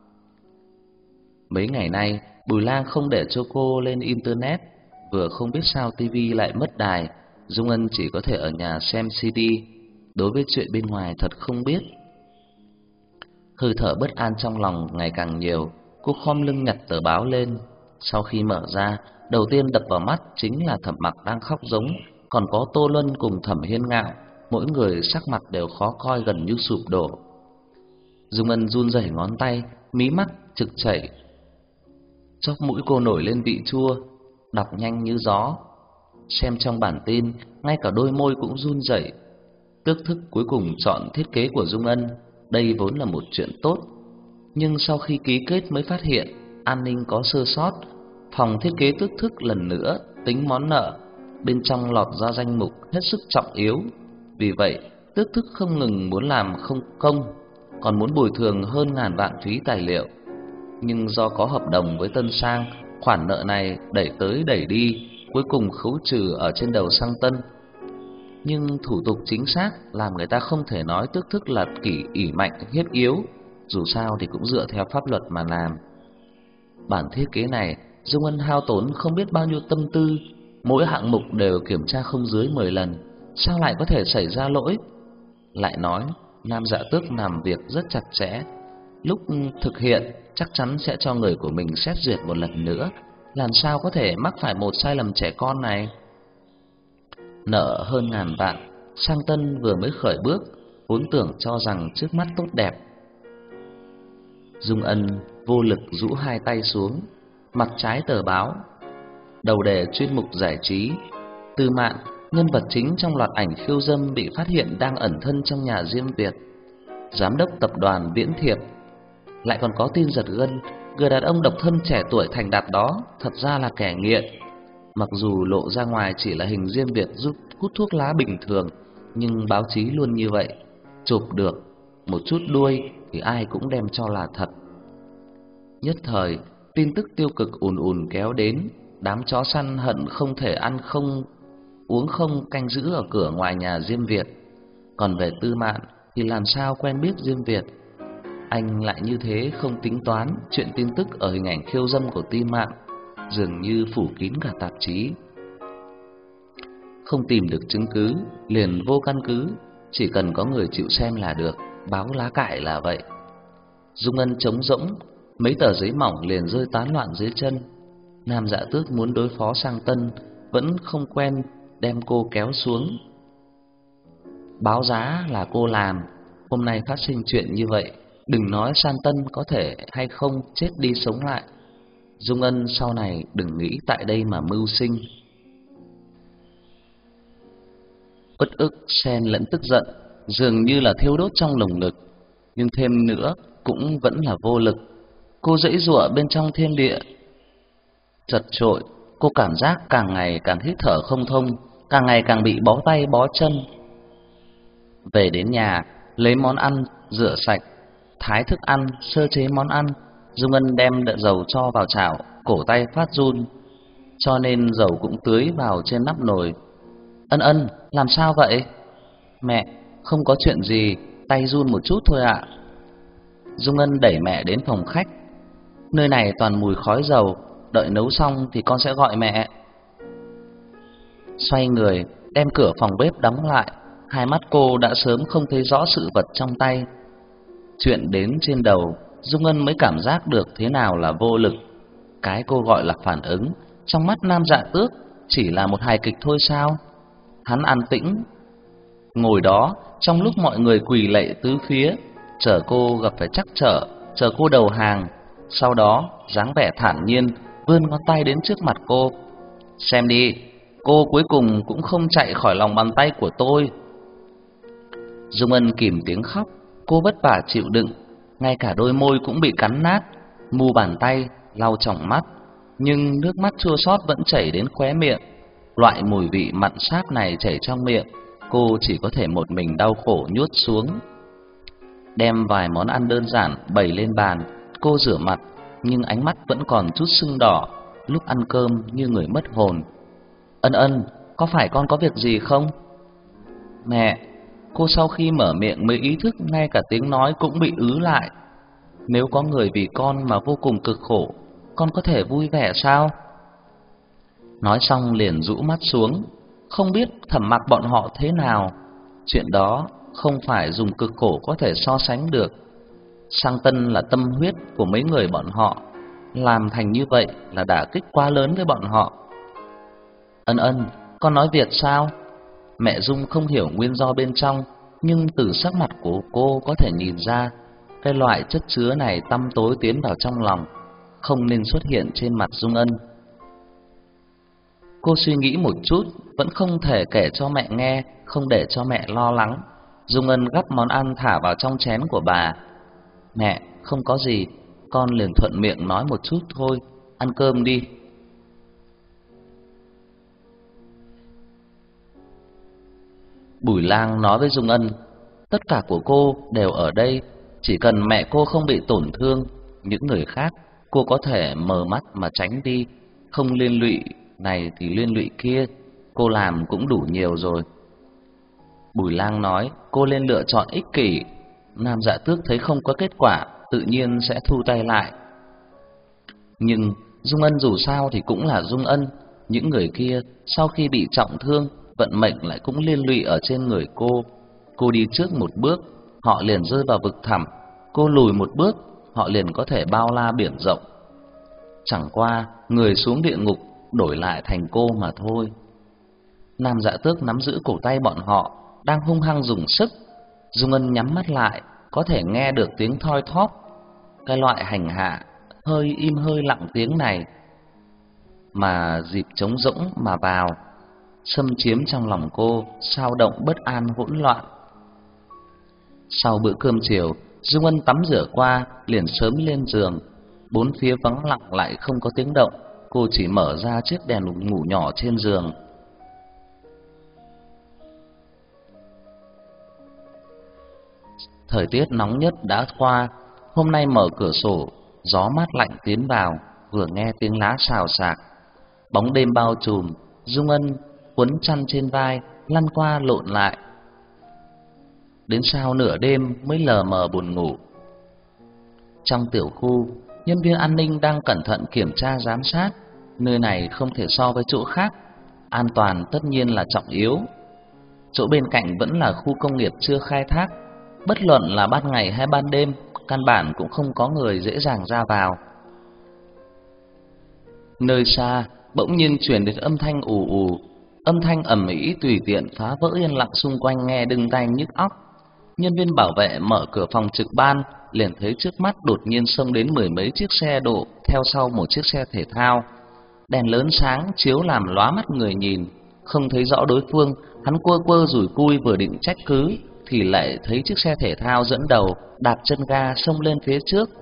Mấy ngày nay, Bùi Lang không để cho cô lên internet, vừa không biết sao tivi lại mất đài. Dung Ân chỉ có thể ở nhà xem xê đê. Đối với chuyện bên ngoài thật không biết. Hơi thở bất an trong lòng ngày càng nhiều. Cô khom lưng nhặt tờ báo lên. Sau khi mở ra, đầu tiên đập vào mắt chính là Thẩm Mặc đang khóc giống, còn có Tô Luân cùng Thẩm Hiên Ngạo, mỗi người sắc mặt đều khó coi gần như sụp đổ. Dung Ân run rẩy ngón tay, mí mắt trực chảy. Chóp mũi cô nổi lên vị chua, đọc nhanh như gió. Xem trong bản tin, ngay cả đôi môi cũng run rẩy. Tước Thức cuối cùng chọn thiết kế của Dung Ân, đây vốn là một chuyện tốt. Nhưng sau khi ký kết mới phát hiện an ninh có sơ sót. Phòng thiết kế Tước Thức lần nữa tính món nợ, bên trong lọt ra danh mục hết sức trọng yếu. Vì vậy, Tước Thức không ngừng muốn làm không công, còn muốn bồi thường hơn ngàn vạn phí tài liệu. Nhưng do có hợp đồng với Tân Sang, khoản nợ này đẩy tới đẩy đi, cuối cùng khấu trừ ở trên đầu Sang Tân. Nhưng thủ tục chính xác làm người ta không thể nói Tước Thức là kỷ ỷ mạnh hiếp yếu, dù sao thì cũng dựa theo pháp luật mà làm. Bản thiết kế này Dung Ân hao tốn không biết bao nhiêu tâm tư, mỗi hạng mục đều kiểm tra không dưới mười lần, sao lại có thể xảy ra lỗi? Lại nói Nam Dạ Tước làm việc rất chặt chẽ, lúc thực hiện chắc chắn sẽ cho người của mình xét duyệt một lần nữa, làm sao có thể mắc phải một sai lầm trẻ con này? Nợ hơn ngàn vạn, Sang Tân vừa mới khởi bước, vốn tưởng cho rằng trước mắt tốt đẹp. Dung Ân vô lực rũ hai tay xuống, mặt trái tờ báo. Đầu đề chuyên mục giải trí: Tư Mạn, nhân vật chính trong loạt ảnh khiêu dâm bị phát hiện đang ẩn thân trong nhà riêng Việt. Giám đốc tập đoàn Viễn Thiệp, lại còn có tin giật gân, người đàn ông độc thân trẻ tuổi thành đạt đó thật ra là kẻ nghiện. Mặc dù lộ ra ngoài chỉ là hình Diêm Việt giúp hút thuốc lá bình thường, nhưng báo chí luôn như vậy, chụp được một chút đuôi thì ai cũng đem cho là thật. Nhất thời, tin tức tiêu cực ùn ùn kéo đến, đám chó săn hận không thể ăn không uống không canh giữ ở cửa ngoài nhà Diêm Việt. Còn về Tư Mạn thì làm sao quen biết Diêm Việt. Anh lại như thế không tính toán chuyện tin tức ở hình ảnh khiêu dâm của Tư Mạn dường như phủ kín cả tạp chí. Không tìm được chứng cứ liền vô căn cứ, chỉ cần có người chịu xem là được, báo lá cải là vậy. Dung Ân trống rỗng, mấy tờ giấy mỏng liền rơi tán loạn dưới chân. Nam Dạ Tước muốn đối phó Sang Tân, vẫn không quen đem cô kéo xuống. Báo giá là cô làm, hôm nay phát sinh chuyện như vậy, đừng nói Sang Tân có thể hay không chết đi sống lại. Dung Ân sau này đừng nghĩ tại đây mà mưu sinh. Uất ức xen lẫn tức giận, dường như là thiêu đốt trong lồng ngực, nhưng thêm nữa cũng vẫn là vô lực. Cô giãy giụa bên trong thiên địa chật chội, cô cảm giác càng ngày càng hít thở không thông, càng ngày càng bị bó tay bó chân. Về đến nhà, lấy món ăn rửa sạch, thái thức ăn, sơ chế món ăn. Dung Ân đem đợt dầu cho vào chảo, cổ tay phát run, cho nên dầu cũng tưới vào trên nắp nồi. Ân Ân, làm sao vậy? Mẹ, không có chuyện gì, tay run một chút thôi ạ. Dung Ân đẩy mẹ đến phòng khách. Nơi này toàn mùi khói dầu, đợi nấu xong thì con sẽ gọi mẹ. Xoay người, đem cửa phòng bếp đóng lại, hai mắt cô đã sớm không thấy rõ sự vật trong tay. Chuyện đến trên đầu, Dung Ân mới cảm giác được thế nào là vô lực. Cái cô gọi là phản ứng, trong mắt Nam Dạ Tước chỉ là một hài kịch thôi sao? Hắn an tĩnh ngồi đó trong lúc mọi người quỳ lạy tứ phía, chờ cô gặp phải trắc trở, chờ cô đầu hàng. Sau đó dáng vẻ thản nhiên vươn ngón tay đến trước mặt cô. Xem đi, cô cuối cùng cũng không chạy khỏi lòng bàn tay của tôi. Dung Ân kìm tiếng khóc, cô vất vả chịu đựng, ngay cả đôi môi cũng bị cắn nát, mu bàn tay lau tròng mắt, nhưng nước mắt chua xót vẫn chảy đến khóe miệng. Loại mùi vị mặn sáp này chảy trong miệng, cô chỉ có thể một mình đau khổ nuốt xuống. Đem vài món ăn đơn giản bày lên bàn, cô rửa mặt, nhưng ánh mắt vẫn còn chút sưng đỏ, lúc ăn cơm như người mất hồn. Ân Ân, có phải con có việc gì không? Mẹ, cô sau khi mở miệng mới ý thức ngay cả tiếng nói cũng bị ứ lại. Nếu có người vì con mà vô cùng cực khổ, con có thể vui vẻ sao? Nói xong liền rũ mắt xuống, không biết Thẩm Mặc bọn họ thế nào. Chuyện đó không phải dùng cực khổ có thể so sánh được. Sang Tân là tâm huyết của mấy người bọn họ, làm thành như vậy là đả kích quá lớn với bọn họ. Ân Ân, con nói việc sao? Mẹ Dung không hiểu nguyên do bên trong, nhưng từ sắc mặt của cô có thể nhìn ra, cái loại chất chứa này tăm tối tiến vào trong lòng, không nên xuất hiện trên mặt Dung Ân. Cô suy nghĩ một chút, vẫn không thể kể cho mẹ nghe, không để cho mẹ lo lắng. Dung Ân gắp món ăn thả vào trong chén của bà. Mẹ, không có gì, con liền thuận miệng nói một chút thôi, ăn cơm đi. Bùi Lang nói với Dung Ân, tất cả của cô đều ở đây, chỉ cần mẹ cô không bị tổn thương, những người khác cô có thể mở mắt mà tránh đi, không liên lụy này thì liên lụy kia, cô làm cũng đủ nhiều rồi. Bùi Lang nói cô nên lựa chọn ích kỷ. Nam Dạ Tước thấy không có kết quả, tự nhiên sẽ thu tay lại. Nhưng Dung Ân dù sao thì cũng là Dung Ân, những người kia sau khi bị trọng thương, vận mệnh lại cũng liên lụy ở trên người cô. Cô đi trước một bước, họ liền rơi vào vực thẳm, cô lùi một bước, họ liền có thể bao la biển rộng. Chẳng qua người xuống địa ngục đổi lại thành cô mà thôi. Nam Dạ Tước nắm giữ cổ tay bọn họ, đang hung hăng dùng sức. Dung Ân nhắm mắt lại, có thể nghe được tiếng thoi thóp. Cái loại hành hạ hơi im hơi lặng tiếng này, mà dịp trống rỗng mà vào, xâm chiếm trong lòng cô, sao động bất an hỗn loạn. Sau bữa cơm chiều, Dung Ân tắm rửa qua liền sớm lên giường. Bốn phía vắng lặng lại không có tiếng động, cô chỉ mở ra chiếc đèn ngủ nhỏ trên giường. Thời tiết nóng nhất đã qua, hôm nay mở cửa sổ, gió mát lạnh tiến vào, vừa nghe tiếng lá xào xạc. Bóng đêm bao trùm, Dung Ân quấn chăn trên vai, lăn qua lộn lại. Đến sau nửa đêm mới lờ mờ buồn ngủ. Trong tiểu khu, nhân viên an ninh đang cẩn thận kiểm tra giám sát. Nơi này không thể so với chỗ khác, an toàn tất nhiên là trọng yếu. Chỗ bên cạnh vẫn là khu công nghiệp chưa khai thác, bất luận là ban ngày hay ban đêm, căn bản cũng không có người dễ dàng ra vào. Nơi xa, bỗng nhiên truyền đến âm thanh ù ù, âm thanh ầm ĩ tùy tiện phá vỡ yên lặng xung quanh, nghe đinh tai nhức óc. Nhân viên bảo vệ mở cửa phòng trực ban, liền thấy trước mắt đột nhiên xông đến mười mấy chiếc xe độ, theo sau một chiếc xe thể thao. Đèn lớn sáng chiếu làm lóa mắt người nhìn, không thấy rõ đối phương, hắn quơ quơ rủi cui vừa định trách cứ thì lại thấy chiếc xe thể thao dẫn đầu đạp chân ga xông lên phía trước.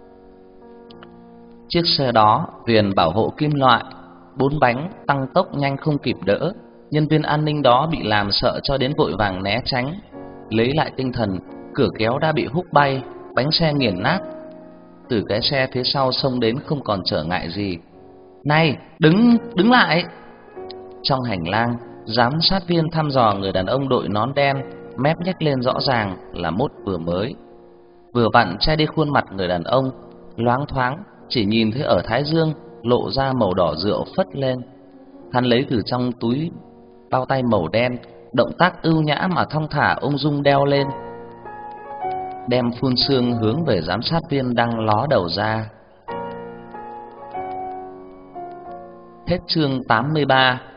Chiếc xe đó viền bảo hộ kim loại, bốn bánh tăng tốc nhanh không kịp đỡ, nhân viên an ninh đó bị làm sợ cho đến vội vàng né tránh. Lấy lại tinh thần, cửa kéo đã bị húc bay, bánh xe nghiền nát. Từ cái xe phía sau xông đến không còn trở ngại gì. "Này, đứng, đứng lại!" Trong hành lang, giám sát viên thăm dò người đàn ông đội nón đen, mép nhếch lên rõ ràng là mốt vừa mới. Vừa vặn che đi khuôn mặt người đàn ông, loáng thoáng chỉ nhìn thấy ở thái dương lộ ra màu đỏ rượu phất lên. Hắn lấy từ trong túi bao tay màu đen, động tác ưu nhã mà thong thả ung dung đeo lên, đem phun sương hướng về giám sát viên đang ló đầu ra. Hết chương tám mươi ba.